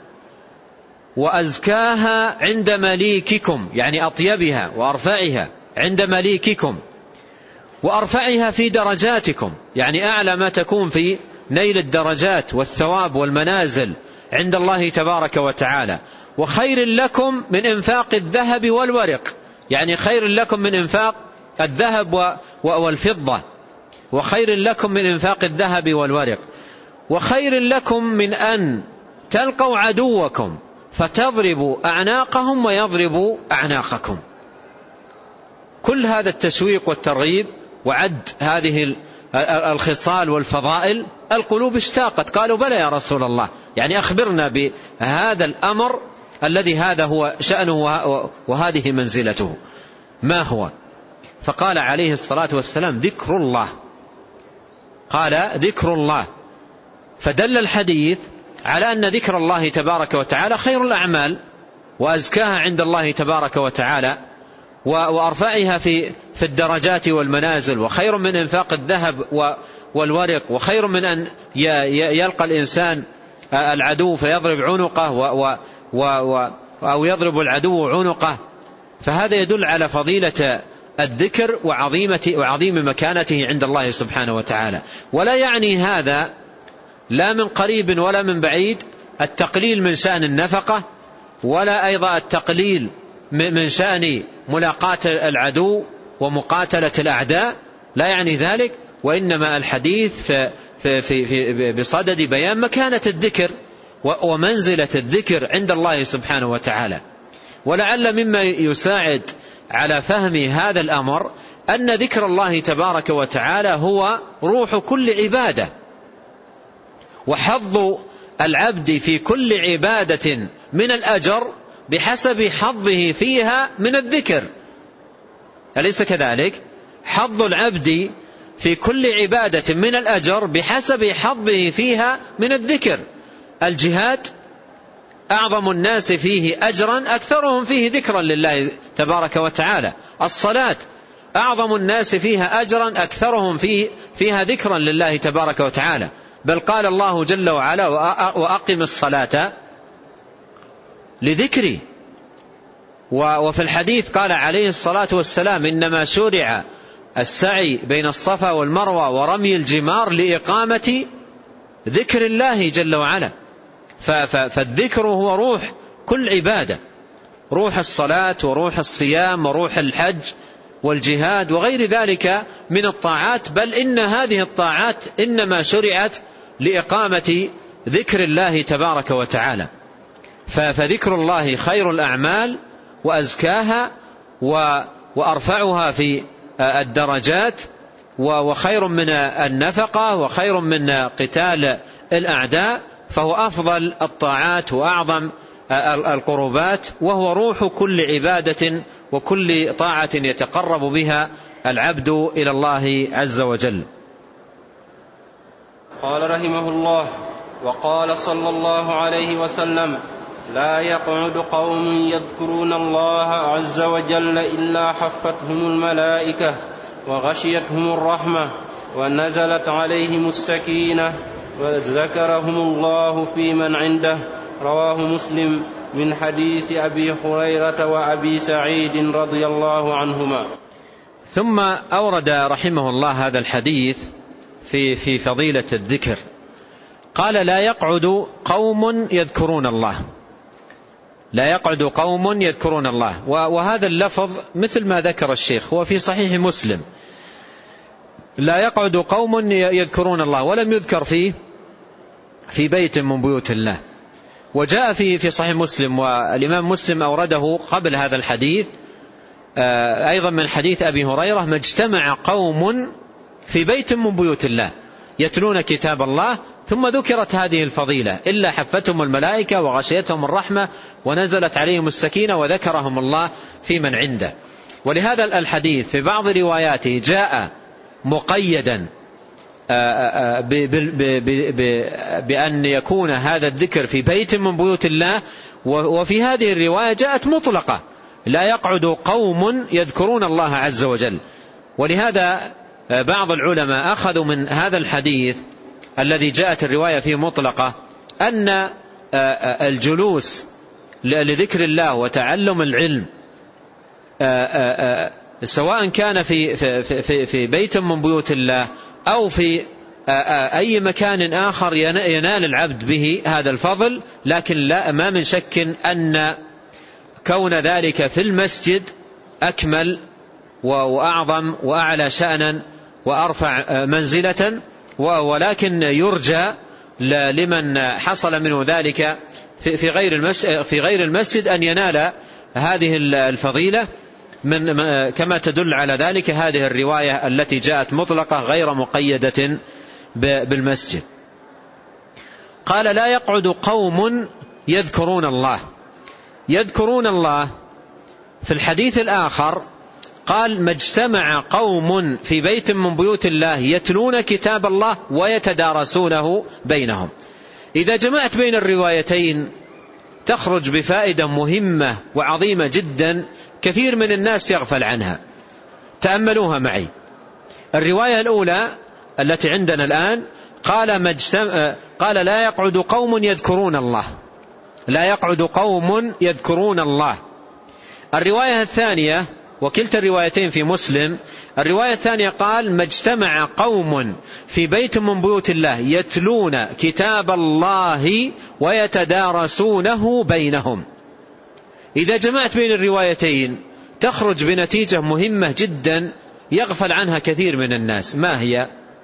S1: وأزكاها عند مليككم يعني أطيبها وأرفعها عند مليككم. وأرفعها في درجاتكم يعني أعلى ما تكون في نيل الدرجات والثواب والمنازل عند الله تبارك وتعالى. وخير لكم من إنفاق الذهب والورق يعني خير لكم من إنفاق الذهب والفضة. وخير لكم من إنفاق الذهب والورق. وخير لكم من أن تلقوا عدوكم فتضربوا أعناقهم ويضربوا أعناقكم. كل هذا التشويق والترغيب وعد هذه الخصال والفضائل. القلوب اشتاقت، قالوا: بلى يا رسول الله، يعني أخبرنا بهذا الأمر الذي هذا هو شأنه وهذه منزلته، ما هو؟ فقال عليه الصلاة والسلام: ذكر الله. قال: ذكر الله. فدل الحديث على أن ذكر الله تبارك وتعالى خير الأعمال وأزكاها عند الله تبارك وتعالى وأرفعها في الدرجات والمنازل، وخير من إنفاق الذهب والورق، وخير من أن يلقى الإنسان العدو فيضرب عنقه أو يضرب العدو عنقه. فهذا يدل على فضيلة الذكر وعظيم مكانته عند الله سبحانه وتعالى. ولا يعني هذا لا من قريب ولا من بعيد التقليل من شأن النفقة، ولا أيضا التقليل من شأن ملاقاة العدو ومقاتلة الأعداء، لا يعني ذلك. وإنما الحديث في بصدد بيان مكانة الذكر ومنزلة الذكر عند الله سبحانه وتعالى. ولعل مما يساعد على فهم هذا الأمر أن ذكر الله تبارك وتعالى هو روح كل عبادة، وحظ العبد في كل عبادة من الأجر بحسب حظه فيها من الذكر. أليس كذلك؟ حظ العبد في كل عبادة من الأجر بحسب حظه فيها من الذكر. الجهاد أعظم الناس فيه أجرا أكثرهم فيه ذكرا لله تبارك وتعالى. الصلاة أعظم الناس فيها أجرا أكثرهم فيها ذكرا لله تبارك وتعالى. بل قال الله جل وعلا: وأقم الصلاة لذكري. وفي الحديث قال عليه الصلاة والسلام: إنما شرع السعي بين الصفا والمروة ورمي الجمار لإقامة ذكر الله جل وعلا. فالذكر هو روح كل عبادة، روح الصلاة وروح الصيام وروح الحج والجهاد وغير ذلك من الطاعات. بل إن هذه الطاعات إنما شرعت لإقامة ذكر الله تبارك وتعالى. فذكر الله خير الأعمال وأزكاها وأرفعها في الدرجات وخير من النفقة وخير من قتال الأعداء، فهو أفضل الطاعات وأعظم القربات، وهو روح كل عبادة وكل طاعة يتقرب بها العبد إلى الله عز وجل.
S2: قال رحمه الله: وقال صلى الله عليه وسلم: لا يقعد قوم يذكرون الله عز وجل إلا حفتهم الملائكة وغشيتهم الرحمة ونزلت عليهم السكينة وذكرهم الله في من عنده. رواه مسلم من حديث أبي هريرة وأبي سعيد رضي الله عنهما.
S1: ثم أورد رحمه الله هذا الحديث في فضيلة الذكر. قال: لا يقعد قوم يذكرون الله، لا يقعد قوم يذكرون الله. وهذا اللفظ مثل ما ذكر الشيخ هو في صحيح مسلم، لا يقعد قوم يذكرون الله، ولم يذكر في بيت من بيوت الله. وجاء في صحيح مسلم، والإمام مسلم أورده قبل هذا الحديث أيضا من حديث أبي هريرة: ما اجتمع قوم في بيت من بيوت الله يتلون كتاب الله ثم ذكرت هذه الفضيلة إلا حفتهم الملائكة وغشيتهم الرحمة ونزلت عليهم السكينة وذكرهم الله في من عنده. ولهذا الحديث في بعض رواياته جاء مقيدا بأن يكون هذا الذكر في بيت من بيوت الله، وفي هذه الرواية جاءت مطلقة: لا يقعد قوم يذكرون الله عز وجل. ولهذا بعض العلماء أخذوا من هذا الحديث الذي جاءت الرواية فيه مطلقة أن الجلوس لذكر الله وتعلم العلم سواء كان في بيت من بيوت الله أو في أي مكان آخر ينال العبد به هذا الفضل، لكن ما من شك أن كون ذلك في المسجد أكمل وأعظم وأعلى شأنا وأرفع منزلة. ولكن يرجى لمن حصل منه ذلك في غير المسجد أن ينال هذه الفضيلة كما تدل على ذلك هذه الرواية التي جاءت مطلقة غير مقيدة بالمسجد. قال: لا يقعد قوم يذكرون الله. يذكرون الله في الحديث الآخر قال: ما اجتمع قوم في بيت من بيوت الله يتلون كتاب الله ويتدارسونه بينهم. إذا جمعت بين الروايتين تخرج بفائدة مهمة وعظيمة جدا كثير من الناس يغفل عنها. تأملوها معي. الرواية الأولى التي عندنا الآن قال: لا يقعد قوم يذكرون الله، لا يقعد قوم يذكرون الله. الرواية الثانية، وكلتا الروايتين في مسلم، الرواية الثانية قال: ما اجتمع قوم في بيت من بيوت الله يتلون كتاب الله ويتدارسونه بينهم. إذا جمعت بين الروايتين تخرج بنتيجة مهمة جدا يغفل عنها كثير من الناس. ما هي؟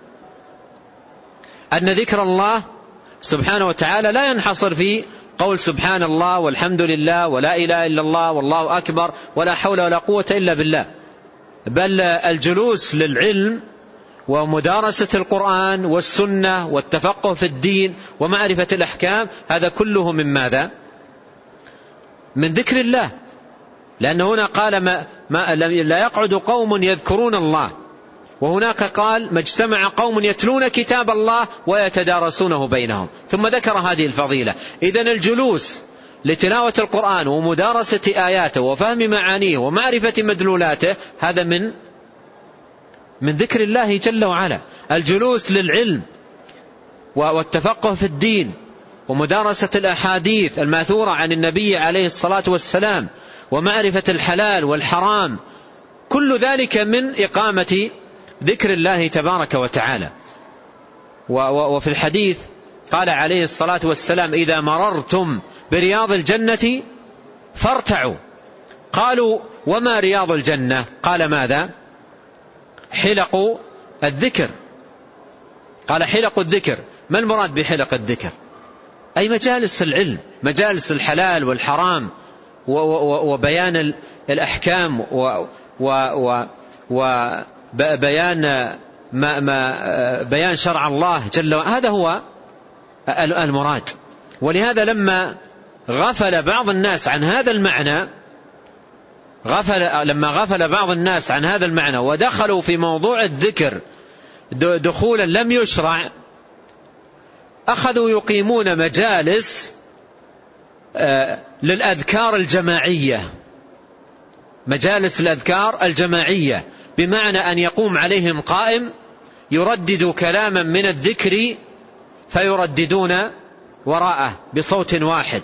S1: أن ذكر الله سبحانه وتعالى لا ينحصر في قول سبحان الله والحمد لله ولا إله إلا الله والله أكبر ولا حول ولا قوة إلا بالله، بل الجلوس للعلم ومدارسة القرآن والسنة والتفقه في الدين ومعرفة الأحكام، هذا كله من ماذا؟ من ذكر الله. لأن هنا قال لا يقعد قوم يذكرون الله، وهناك قال: ما اجتمع قوم يتلون كتاب الله ويتدارسونه بينهم، ثم ذكر هذه الفضيلة. إذن الجلوس لتلاوة القرآن ومدارسة آياته وفهم معانيه ومعرفة مدلولاته هذا من ذكر الله جل وعلا. الجلوس للعلم والتفقه في الدين ومدارسة الأحاديث الماثورة عن النبي عليه الصلاة والسلام ومعرفة الحلال والحرام، كل ذلك من إقامة ذكر الله تبارك وتعالى. وفي الحديث قال عليه الصلاة والسلام: إذا مررتم برياض الجنة فارتعوا. قالوا: وما رياض الجنة؟ قال: ماذا؟ حلق الذكر. قال: حلق الذكر. ما المراد بحلق الذكر؟ أي مجالس العلم، مجالس الحلال والحرام وبيان الأحكام وبيان بيان شرع الله جل وعلا، هذا هو المراد. ولهذا لما غفل بعض الناس عن هذا المعنى، لما غفل بعض الناس عن هذا المعنى ودخلوا في موضوع الذكر دخولا لم يشرع، أخذوا يقيمون مجالس للأذكار الجماعية، مجالس الأذكار الجماعية، بمعنى أن يقوم عليهم قائم يردد كلاما من الذكر فيرددون وراءه بصوت واحد،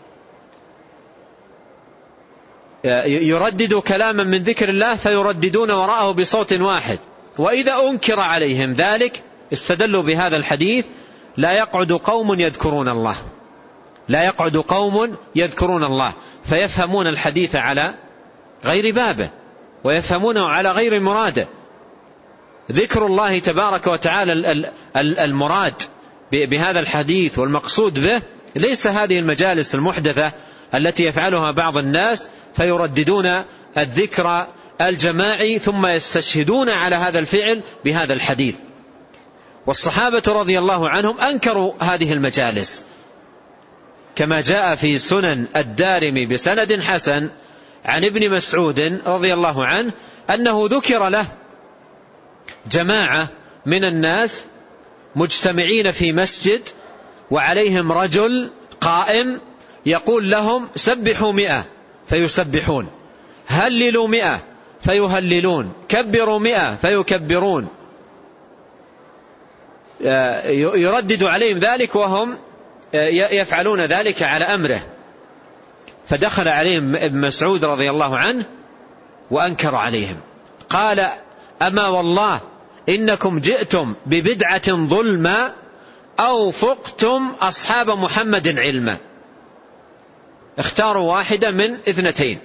S1: يردد كلاما من ذكر الله فيرددون وراءه بصوت واحد. وإذا أنكر عليهم ذلك استدلوا بهذا الحديث: لا يقعد قوم يذكرون الله، لا يقعد قوم يذكرون الله، فيفهمون الحديث على غير بابه ويفهمونه على غير مراده. ذكر الله تبارك وتعالى المراد بهذا الحديث والمقصود به ليس هذه المجالس المحدثة التي يفعلها بعض الناس فيرددون الذكر الجماعي ثم يستشهدون على هذا الفعل بهذا الحديث. والصحابة رضي الله عنهم أنكروا هذه المجالس، كما جاء في سنن الدارمي بسند حسن عن ابن مسعود رضي الله عنه أنه ذكر له جماعة من الناس مجتمعين في مسجد وعليهم رجل قائم يقول لهم: سبحوا 100 فيسبحون، هللوا 100 فيهللون، كبروا 100 فيكبرون، يردد عليهم ذلك وهم يفعلون ذلك على أمره. فدخل عليهم ابن مسعود رضي الله عنه وأنكر عليهم، قال: أما والله إنكم جئتم ببدعة ظلما أو فقتم أصحاب محمد علما. اختاروا واحدة من اثنتين: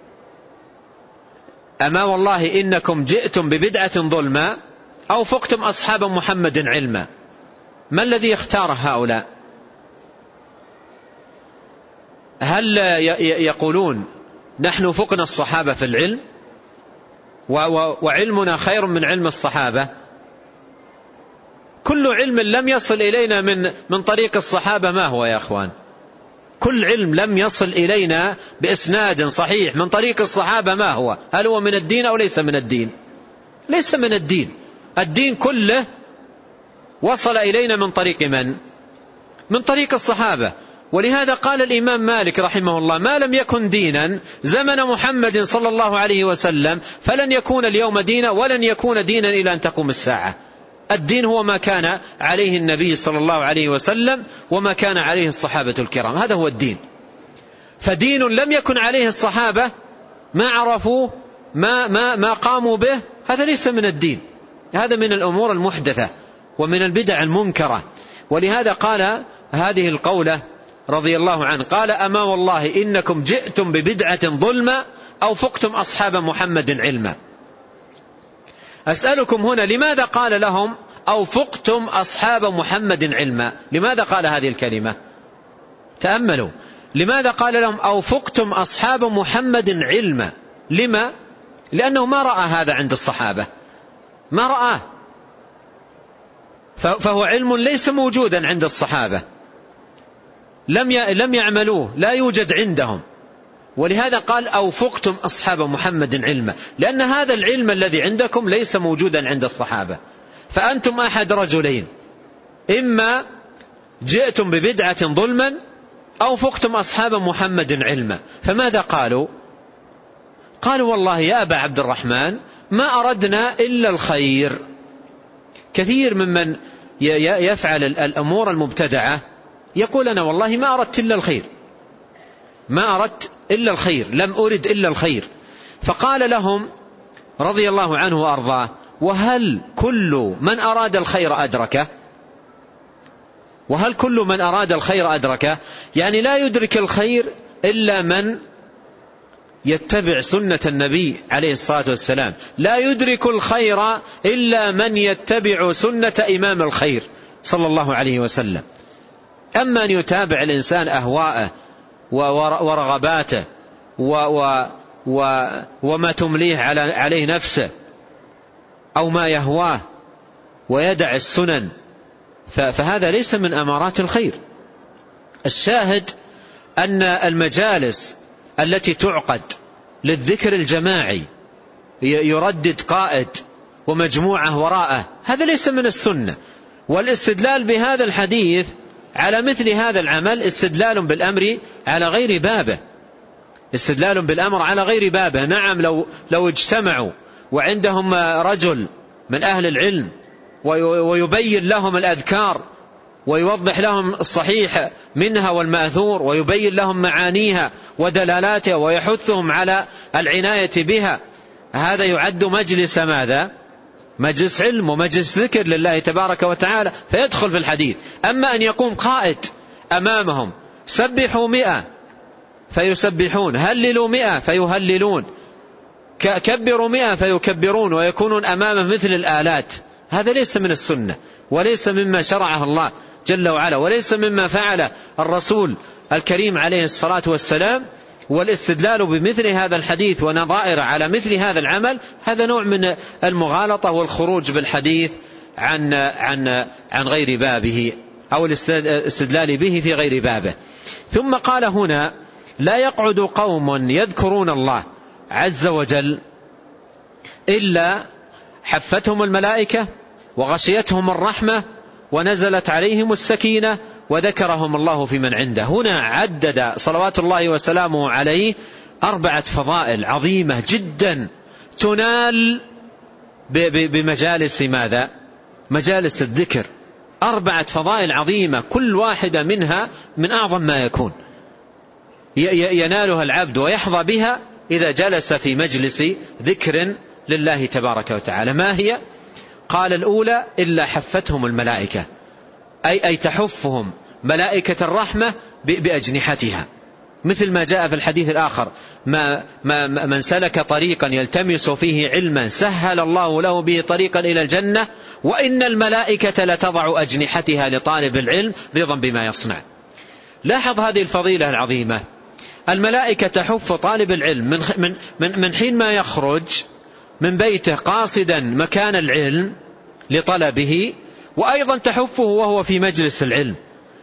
S1: أما والله إنكم جئتم ببدعة ظلما أو فقتم أصحاب محمد علما. ما الذي اختار هؤلاء؟ هل يقولون نحن فقنا الصحابة في العلم وعلمنا خير من علم الصحابة؟ كل علم لم يصل إلينا من طريق الصحابة ما هو يا أخوان؟ كل علم لم يصل إلينا بإسناد صحيح من طريق الصحابة ما هو؟ هل هو من الدين أو ليس من الدين؟ ليس من الدين. الدين كله وصل إلينا من طريق من؟ من طريق الصحابة. ولهذا قال الإمام مالك رحمه الله: ما لم يكن دينا زمن محمد صلى الله عليه وسلم فلن يكون اليوم دينا ولن يكون دينا إلى أن تقوم الساعة. الدين هو ما كان عليه النبي صلى الله عليه وسلم وما كان عليه الصحابة الكرام، هذا هو الدين. فدين لم يكن عليه الصحابة ما عرفوه ما قاموا به، هذا ليس من الدين، هذا من الأمور المحدثة ومن البدع المنكرة. ولهذا قال هذه القولة رضي الله عنه، قال: أما والله إنكم جئتم ببدعة ظلما أو فقتم أصحاب محمد علما. أسألكم هنا لماذا قال لهم أو فقتم أصحاب محمد علما؟ لماذا قال هذه الكلمة؟ تأملوا، لماذا قال لهم أو فقتم أصحاب محمد علما؟ لما؟ لأنه ما رأى هذا عند الصحابة، ما رآه، فهو علم ليس موجودا عند الصحابة، لم يعملوه، لا يوجد عندهم. ولهذا قال أو فقتم أصحاب محمد علما، لأن هذا العلم الذي عندكم ليس موجودا عند الصحابة. فأنتم أحد رجلين: إما جئتم ببدعة ظلما أو فقتم أصحاب محمد علما. فماذا قالوا؟ قالوا: والله يا أبا عبد الرحمن ما أردنا إلا الخير. كثير ممن يفعل الأمور المبتدعة يقول: أنا والله ما أردت إلا الخير، ما أردت إلا الخير، لم أرد إلا الخير. فقال لهم رضي الله عنه وأرضاه: وهل كل من أراد الخير أدركه؟ وهل كل من أراد الخير أدركه؟ يعني لا يدرك الخير إلا من يتبع سنة النبي عليه الصلاة والسلام، لا يدرك الخير إلا من يتبع سنة إمام الخير صلى الله عليه وسلم. أما أن يتابع الإنسان أهواءه ورغباته وما تمليه عليه نفسه أو ما يهواه ويدع السنن، فهذا ليس من أمارات الخير. الشاهد أن المجالس التي تعقد للذكر الجماعي يردد قائد ومجموعة وراءه، هذا ليس من السنة. والاستدلال بهذا الحديث على مثل هذا العمل استدلال بالأمر على غير بابه، استدلال بالأمر على غير بابه. نعم، لو اجتمعوا وعندهم رجل من أهل العلم ويبين لهم الأذكار ويوضح لهم الصحيح منها والمأثور ويبين لهم معانيها ودلالاتها ويحثهم على العناية بها، هذا يعد مجلس ماذا؟ مجلس علم ومجلس ذكر لله تبارك وتعالى، فيدخل في الحديث. أما أن يقوم قائد أمامهم سبحوا 100 فيسبحون، هللوا 100 فيهللون، كبروا 100 فيكبرون، ويكونون أمامه مثل الآلات، هذا ليس من السنة وليس مما شرعه الله جل وعلا، وليس مما فعل الرسول الكريم عليه الصلاة والسلام. والاستدلال بمثل هذا الحديث ونظائر على مثل هذا العمل هذا نوع من المغالطة والخروج بالحديث عن غير بابه، أو الاستدلال به في غير بابه. ثم قال هنا: لا يقعد قوم يذكرون الله عز وجل إلا حفتهم الملائكة وغشيتهم الرحمة ونزلت عليهم السكينة وذكرهم الله في من عنده. هنا عدد صلوات الله وسلامه عليه 4 فضائل عظيمة جدا تنال بمجالس ماذا؟ مجالس الذكر. 4 فضائل عظيمة كل واحدة منها من أعظم ما يكون، ينالها العبد ويحظى بها إذا جلس في مجلس ذكر لله تبارك وتعالى. ما هي؟ قال: الأولى: إلا حفتهم الملائكة، أي تحفهم ملائكة الرحمة بأجنحتها، مثل ما جاء في الحديث الآخر: من سلك طريقا يلتمس فيه علما سهل الله له به طريقا إلى الجنة وإن الملائكة لتضع أجنحتها لطالب العلم رضا بما يصنع. لاحظ هذه الفضيلة العظيمة، الملائكة تحف طالب العلم من حين ما يخرج من بيته قاصدا مكان العلم لطلبه، وأيضا تحفه وهو في مجلس العلم،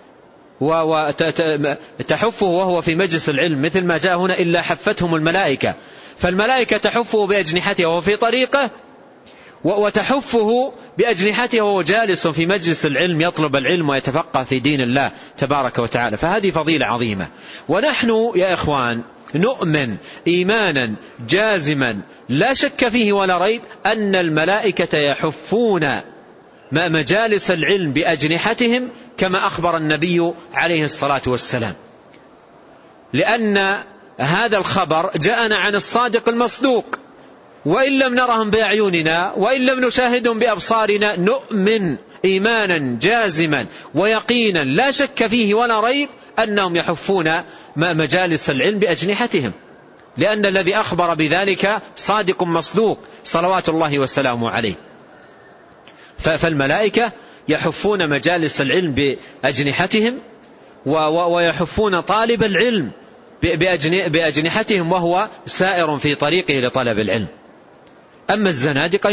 S1: وتحفه وهو في مجلس العلم، مثل ما جاء هنا: إلا حفتهم الملائكة. فالملائكة تحفه بأجنحتها وهو في طريقه، وتحفه بأجنحته وهو جالس في مجلس العلم يطلب العلم ويتفقه في دين الله تبارك وتعالى. فهذه فضيلة عظيمة. ونحن يا إخوان نؤمن إيمانا جازما لا شك فيه ولا ريب أن الملائكة يحفون مجالس العلم بأجنحتهم كما أخبر النبي عليه الصلاة والسلام، لأن هذا الخبر جاءنا عن الصادق المصدوق، وإن لم نرهم بأعيننا وإن لم نشاهدهم بأبصارنا نؤمن إيمانا جازما ويقينا لا شك فيه ولا ريب أنهم يحفون مجالس العلم بأجنحتهم، لأن الذي أخبر بذلك صادق مصدوق صلوات الله وسلامه عليه. فالملائكة يحفون مجالس العلم بأجنحتهم ويحفون طالب العلم بأجنحتهم وهو سائر في طريقه لطلب العلم. أما الزنادقة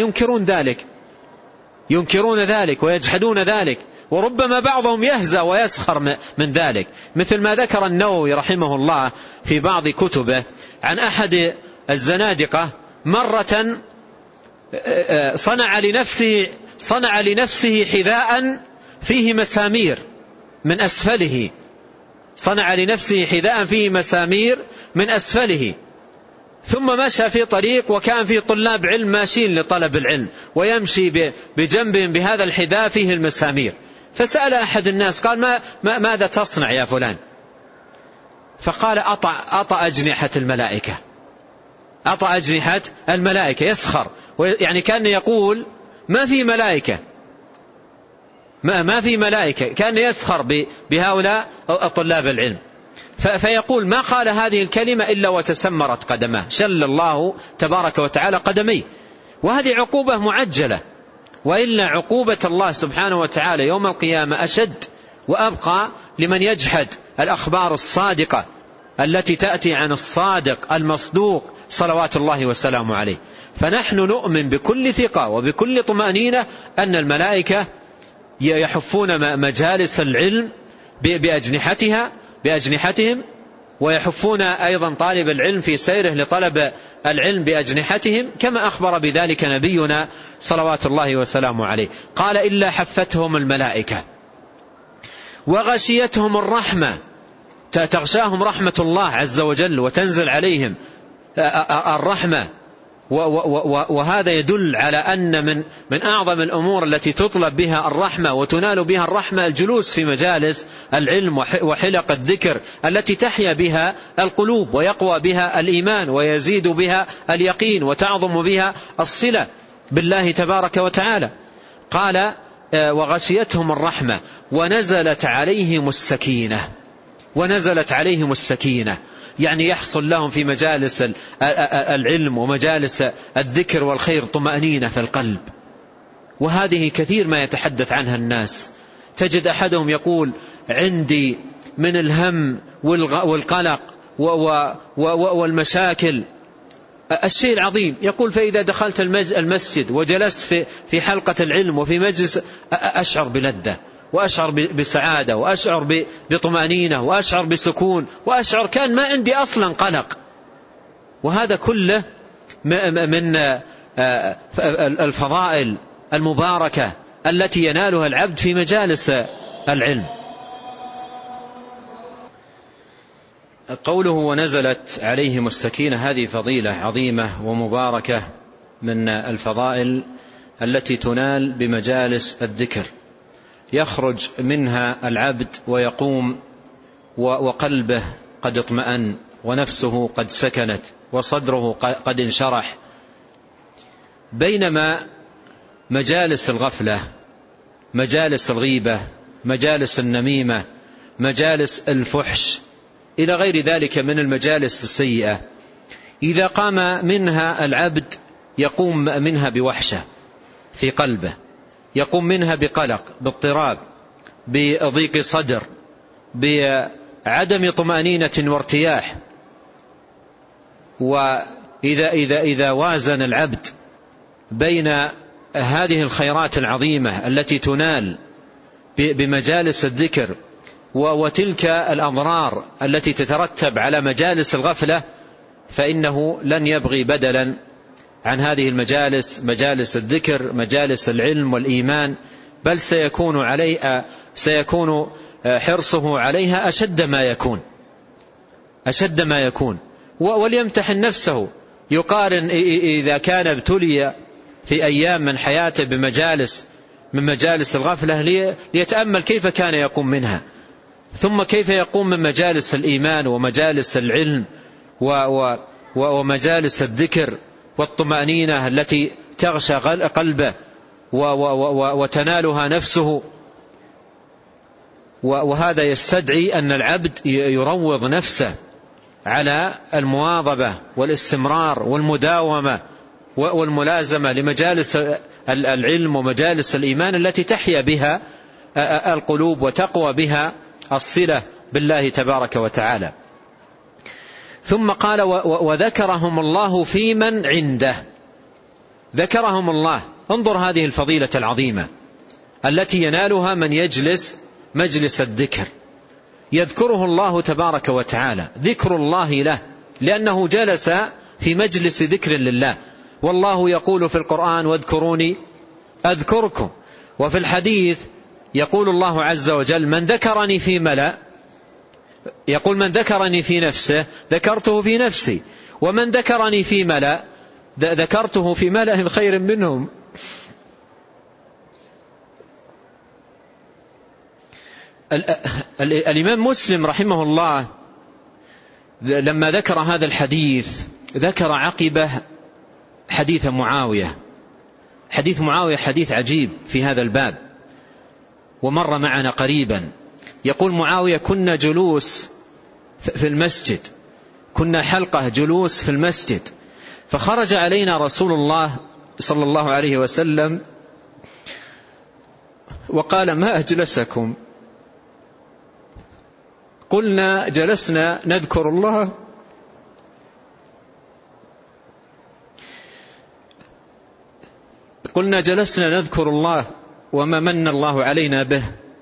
S1: ينكرون ذلك ويجحدون ذلك، وربما بعضهم يهزأ ويسخر من ذلك، مثل ما ذكر النووي رحمه الله في بعض كتبه عن أحد الزنادقة مرة صنع لنفسه حذاء فيه مسامير من أسفله، صنع لنفسه حذاء فيه مسامير من أسفله، ثم مشى في طريق وكان فيه طلاب علم ماشيين لطلب العلم ويمشي بجنبهم بهذا الحذاء فيه المسامير، فسأل أحد الناس قال: ماذا تصنع يا فلان؟ فقال: أطأ أجنحة الملائكة، أطأ أجنحة الملائكة، يسخر، يعني كان يقول ما في ملائكة، ما في ملائكة، كان يسخر بهؤلاء طلاب العلم. فيقول: ما قال هذه الكلمة إلا وتسمرت قدماه، شل الله تبارك وتعالى قدميه. وهذه عقوبة معجلة، وإلا عقوبة الله سبحانه وتعالى يوم القيامة أشد وأبقى لمن يجحد الأخبار الصادقة التي تأتي عن الصادق المصدوق صلوات الله وسلامه عليه. فنحن نؤمن بكل ثقة وبكل طمأنينة أن الملائكة يحفون مجالس العلم بأجنحتهم، ويحفون أيضا طالب العلم في سيره لطلب العلم بأجنحتهم، كما أخبر بذلك نبينا صلوات الله وسلامه عليه. قال إلا حفتهم الملائكة وغشيتهم الرحمة، تغشاهم رحمة الله عز وجل وتنزل عليهم الرحمة. وهذا يدل على أن من أعظم الأمور التي تطلب بها الرحمة وتنال بها الرحمة الجلوس في مجالس العلم وحلق الذكر التي تحيا بها القلوب ويقوى بها الإيمان ويزيد بها اليقين وتعظم بها الصلة بالله تبارك وتعالى. قال وغشيتهم الرحمة ونزلت عليهم السكينة، يعني يحصل لهم في مجالس العلم ومجالس الذكر والخير طمأنينة في القلب. وهذه كثير ما يتحدث عنها الناس. تجد أحدهم يقول عندي من الهم والقلق والمشاكل الشيء العظيم، يقول فإذا دخلت المسجد وجلست في حلقة العلم وفي مجلس أشعر بلذة وأشعر بسعادة وأشعر بطمأنينة وأشعر بسكون وأشعر كأن ما عندي أصلا قلق. وهذا كله من الفضائل المباركة التي ينالها العبد في مجالس العلم. قوله ونزلت عليهم السكينة هذه فضيلة عظيمة ومباركة من الفضائل التي تنال بمجالس الذكر، يخرج منها العبد ويقوم وقلبه قد اطمأن ونفسه قد سكنت وصدره قد انشرح. بينما مجالس الغفلة، مجالس الغيبة، مجالس النميمة، مجالس الفحش إلى غير ذلك من المجالس السيئة، إذا قام منها العبد يقوم منها بوحشة في قلبه، يقوم منها بقلق، باضطراب، بضيق صدر، بعدم طمأنينة وارتياح. وإذا وازن العبد بين هذه الخيرات العظيمة التي تنال بمجالس الذكر وتلك الأضرار التي تترتب على مجالس الغفلة، فإنه لن يبغي بدلا عن هذه المجالس، مجالس الذكر، مجالس العلم والإيمان، بل سيكون حرصه عليها أشد ما يكون. وليمتحن نفسه، يقارن إذا كان ابتلي في أيام من حياته بمجالس من مجالس الغفلة ليتأمل كيف كان يقوم منها، ثم كيف يقوم من مجالس الإيمان ومجالس العلم ومجالس الذكر والطمأنينة التي تغشى قلبه وتنالها نفسه. وهذا يستدعي أن العبد يروض نفسه على المواظبة والاستمرار والمداومة والملازمة لمجالس العلم ومجالس الإيمان التي تحيا بها القلوب وتقوى بها الصلة بالله تبارك وتعالى. ثم قال وذكرهم الله في من عنده، ذكرهم الله. انظر هذه الفضيلة العظيمة التي ينالها من يجلس مجلس الذكر، يذكره الله تبارك وتعالى، ذكر الله له لأنه جلس في مجلس ذكر لله. والله يقول في القرآن واذكروني أذكركم، وفي الحديث يقول الله عز وجل من ذكرني في ملأ، يقول من ذكرني في نفسه ذكرته في نفسي، ومن ذكرني في ملأ ذكرته في ملأ خير منهم. الإمام مسلم رحمه الله لما ذكر هذا الحديث ذكر عقبه حديث معاوية. حديث معاوية حديث عجيب في هذا الباب ومر معنا قريبا. يقول معاوية كنا جلوس في المسجد، كنا حلقة جلوس في المسجد، فخرج علينا رسول الله صلى الله عليه وسلم وقال ما أجلسكم؟ قلنا جلسنا نذكر الله. قلنا جلسنا نذكر الله وما من الله علينا به،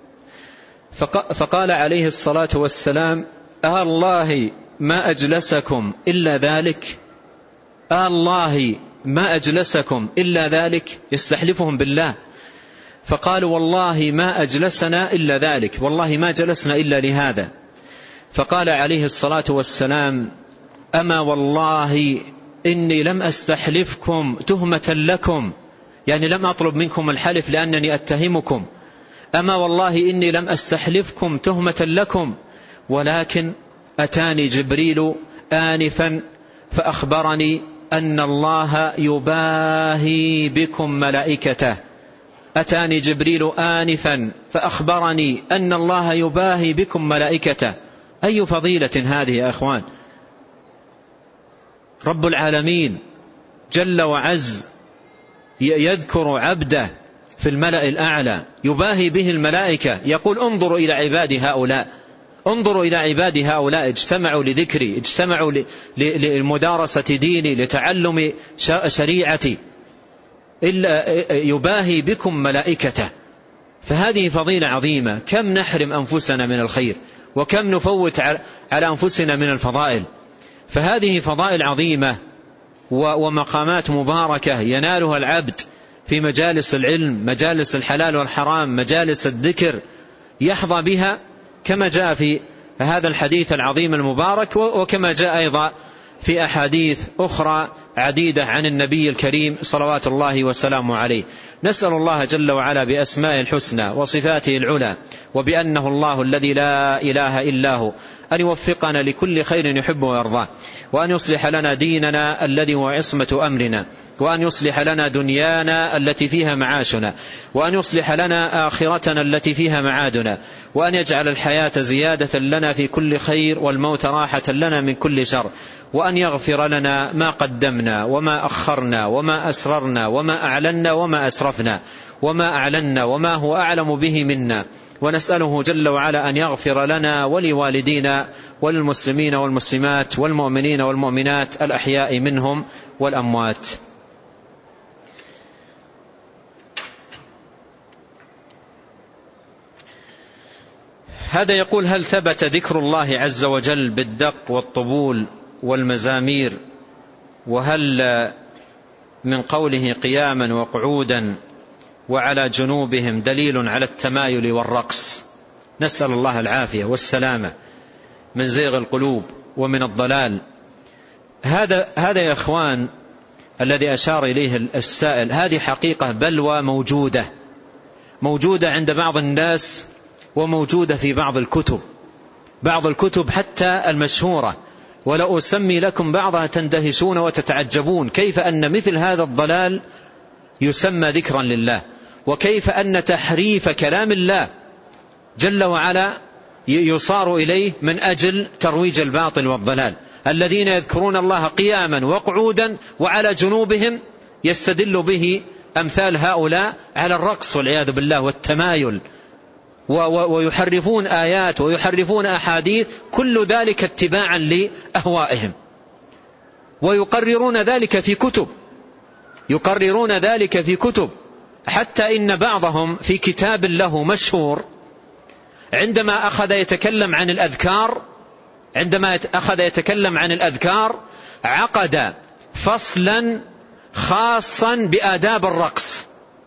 S1: فقال عليه الصلاة والسلام: الله ما أجلسكم إلا ذلك، الله ما أجلسكم إلا ذلك، يستحلفهم بالله. فقالوا: والله ما أجلسنا إلا ذلك، والله ما جلسنا إلا لهذا. فقال عليه الصلاة والسلام: أما والله إني لم أستحلفكم تهمة لكم، يعني لم أطلب منكم الحلف لأنني أتهمكم، أما والله إني لم أستحلفكم تهمة لكم، ولكن أتاني جبريل آنفا فأخبرني أن الله يباهي بكم ملائكته، أتاني جبريل آنفا فأخبرني أن الله يباهي بكم ملائكته. أي فضيلة هذه يا أخوان! رب العالمين جل وعز يذكر عبده في الملأ الأعلى يباهي به الملائكة، يقول: انظروا إلى عبادي هؤلاء، انظروا إلى عبادي هؤلاء اجتمعوا لذكري، اجتمعوا لمدارسة ديني، لتعلم شريعتي، يباهي بكم ملائكته. فهذه فضيلة عظيمة. كم نحرم أنفسنا من الخير، وكم نفوت على أنفسنا من الفضائل. فهذه فضائل عظيمة ومقامات مباركة ينالها العبد في مجالس العلم، مجالس الحلال والحرام، مجالس الذكر، يحظى بها كما جاء في هذا الحديث العظيم المبارك، وكما جاء أيضا في أحاديث أخرى عديدة عن النبي الكريم صلوات الله وسلامه عليه. نسأل الله جل وعلا بأسمائه الحسنى وصفاته العلى وبأنه الله الذي لا إله إلا هو أن يوفقنا لكل خير يحبه ويرضاه، وأن يصلح لنا ديننا الذي هو عصمة أمرنا، وأن يصلح لنا دنيانا التي فيها معاشنا، وأن يصلح لنا آخرتنا التي فيها معادنا، وأن يجعل الحياة زيادة لنا في كل خير والموت راحة لنا من كل شر، وأن يغفر لنا ما قدمنا وما أخرنا وما أسررنا وما أعلنا وما أسرفنا وما أعلنا وما هو أعلم به منا. ونسأله جل وعلا أن يغفر لنا ولوالدينا وللمسلمين والمسلمات والمؤمنين والمؤمنات الأحياء منهم والأموات. هذا يقول: هل ثبت ذكر الله عز وجل بالدق والطبول والمزامير؟ وهل من قوله قياما وقعودا وعلى جنوبهم دليل على التمايل والرقص؟ نسأل الله العافية والسلامة من زيغ القلوب ومن الضلال. هذا يا أخوان الذي أشار إليه السائل، هذه حقيقة بلوى موجودة عند بعض الناس، وموجودة في بعض الكتب حتى المشهورة، ولا أسمي لكم بعضها تندهشون وتتعجبون كيف أن مثل هذا الضلال يسمى ذكرا لله، وكيف أن تحريف كلام الله جل وعلا يصار إليه من أجل ترويج الباطل والضلال. الذين يذكرون الله قياما وقعودا وعلى جنوبهم يستدل به أمثال هؤلاء على الرقص والعياذ بالله والتمايل، ويحرفون آيات ويحرفون أحاديث، كل ذلك اتباعا لأهوائهم، ويقررون ذلك في كتب، حتى إن بعضهم في كتاب له مشهور عندما أخذ يتكلم عن الأذكار عقد فصلا خاصا بآداب الرقص،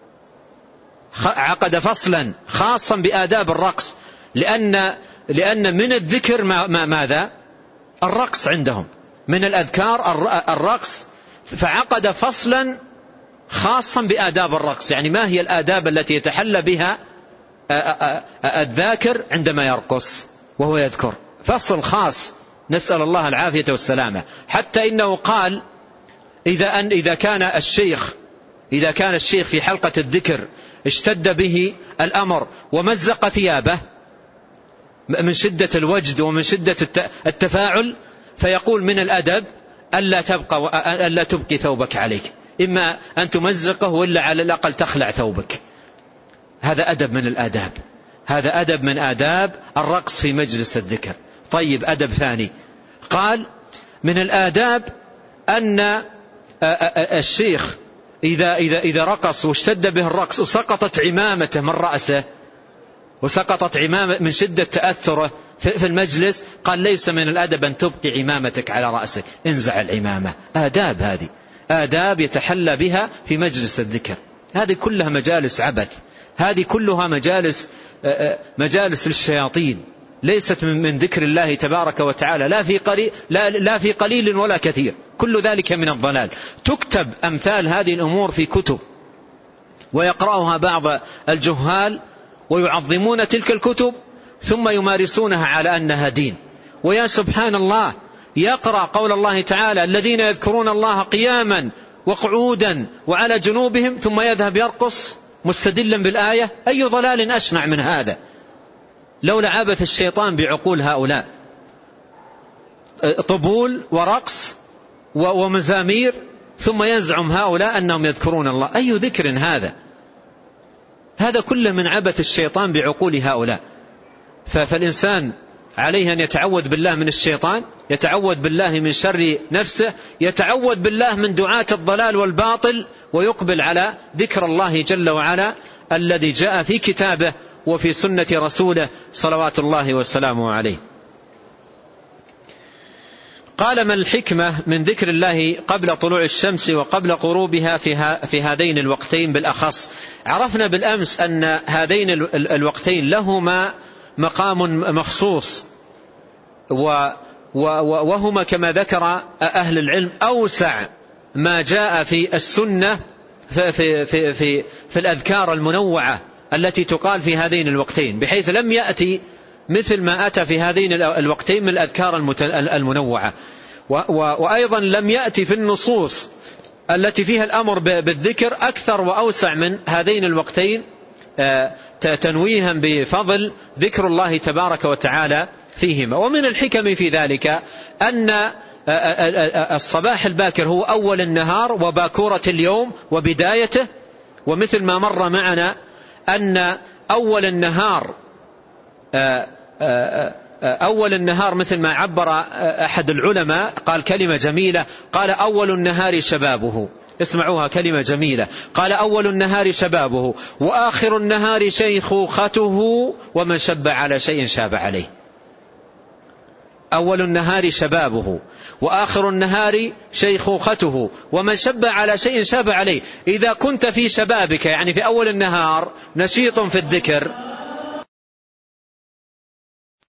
S1: لأن من الذكر ماذا؟ الرقص عندهم، من الأذكار الرقص، فعقد فصلا خاصا بآداب الرقص، يعني ما هي الآداب التي يتحلى بها الذاكر عندما يرقص وهو يذكر، فصل خاص، نسأل الله العافية والسلامة. حتى إنه قال: إذا كان الشيخ في حلقة الذكر اشتد به الأمر ومزق ثيابه من شدة الوجد ومن شدة التفاعل، فيقول: من الأدب ألا تبقي ثوبك عليك، إما أن تمزقه وإلا على الأقل تخلع ثوبك. هذا أدب من آداب الرقص في مجلس الذكر. طيب، أدب ثاني قال: من الآداب أن الشيخ إذا رقص واشتد به الرقص وسقطت عمامته من رأسه، وسقطت عمامة من شدة تأثره في المجلس، قال ليس من الأدب أن تبقي عمامتك على رأسك، انزع العمامة. آداب، هذه آداب يتحلى بها في مجلس الذكر. هذه كلها مجالس عبث، هذه كلها مجالس للشياطين، ليست من ذكر الله تبارك وتعالى، لا في قليل ولا كثير، كل ذلك من الضلال. تكتب أمثال هذه الأمور في كتب ويقرأها بعض الجهال ويعظمون تلك الكتب ثم يمارسونها على أنها دين. ويا سبحان الله، يقرأ قول الله تعالى: الذين يذكرون الله قياما وقعودا وعلى جنوبهم، ثم يذهب يرقص مستدلا بالآية. أي ضلال أشنع من هذا؟ لولا عبث الشيطان بعقول هؤلاء، طبول ورقص ومزامير، ثم يزعم هؤلاء أنهم يذكرون الله. أي ذكر هذا؟ هذا كله من عبث الشيطان بعقول هؤلاء. فالإنسان عليه أن يتعوذ بالله من الشيطان، يتعوذ بالله من شر نفسه، يتعوذ بالله من دعاة الضلال والباطل، ويقبل على ذكر الله جل وعلا الذي جاء في كتابه وفي سنة رسوله صلوات الله وسلامه عليه. قال: ما الحكمة من ذكر الله قبل طلوع الشمس وقبل غروبها في هذين الوقتين بالأخص؟ عرفنا بالأمس أن هذين الوقتين لهما مقام مخصوص، وهما كما ذكر أهل العلم أوسع ما جاء في السنة في الأذكار المنوعة التي تقال في هذين الوقتين، بحيث لم يأتي مثل ما أتى في هذين الوقتين من الأذكار المنوعة. وأيضا لم يأتي في النصوص التي فيها الأمر بالذكر أكثر وأوسع من هذين الوقتين تنويها بفضل ذكر الله تبارك وتعالى فيهما. ومن الحكم في ذلك أن الصباح الباكر هو أول النهار وباكورة اليوم وبدايته، ومثل ما مر معنا أن أول النهار مثل ما عبر أحد العلماء قال كلمة جميلة، قال: أول النهار شبابه. اسمعوها، كلمة جميلة. قال: أول النهار شبابه، وآخر النهار شيخوخته، ومن شب على شيء شاب عليه. أول النهار شبابه، وآخر النهار شيخوخته، ومن شب على شيء شاب عليه. إذا كنت في شبابك، يعني في أول النهار، نشيط في الذكر،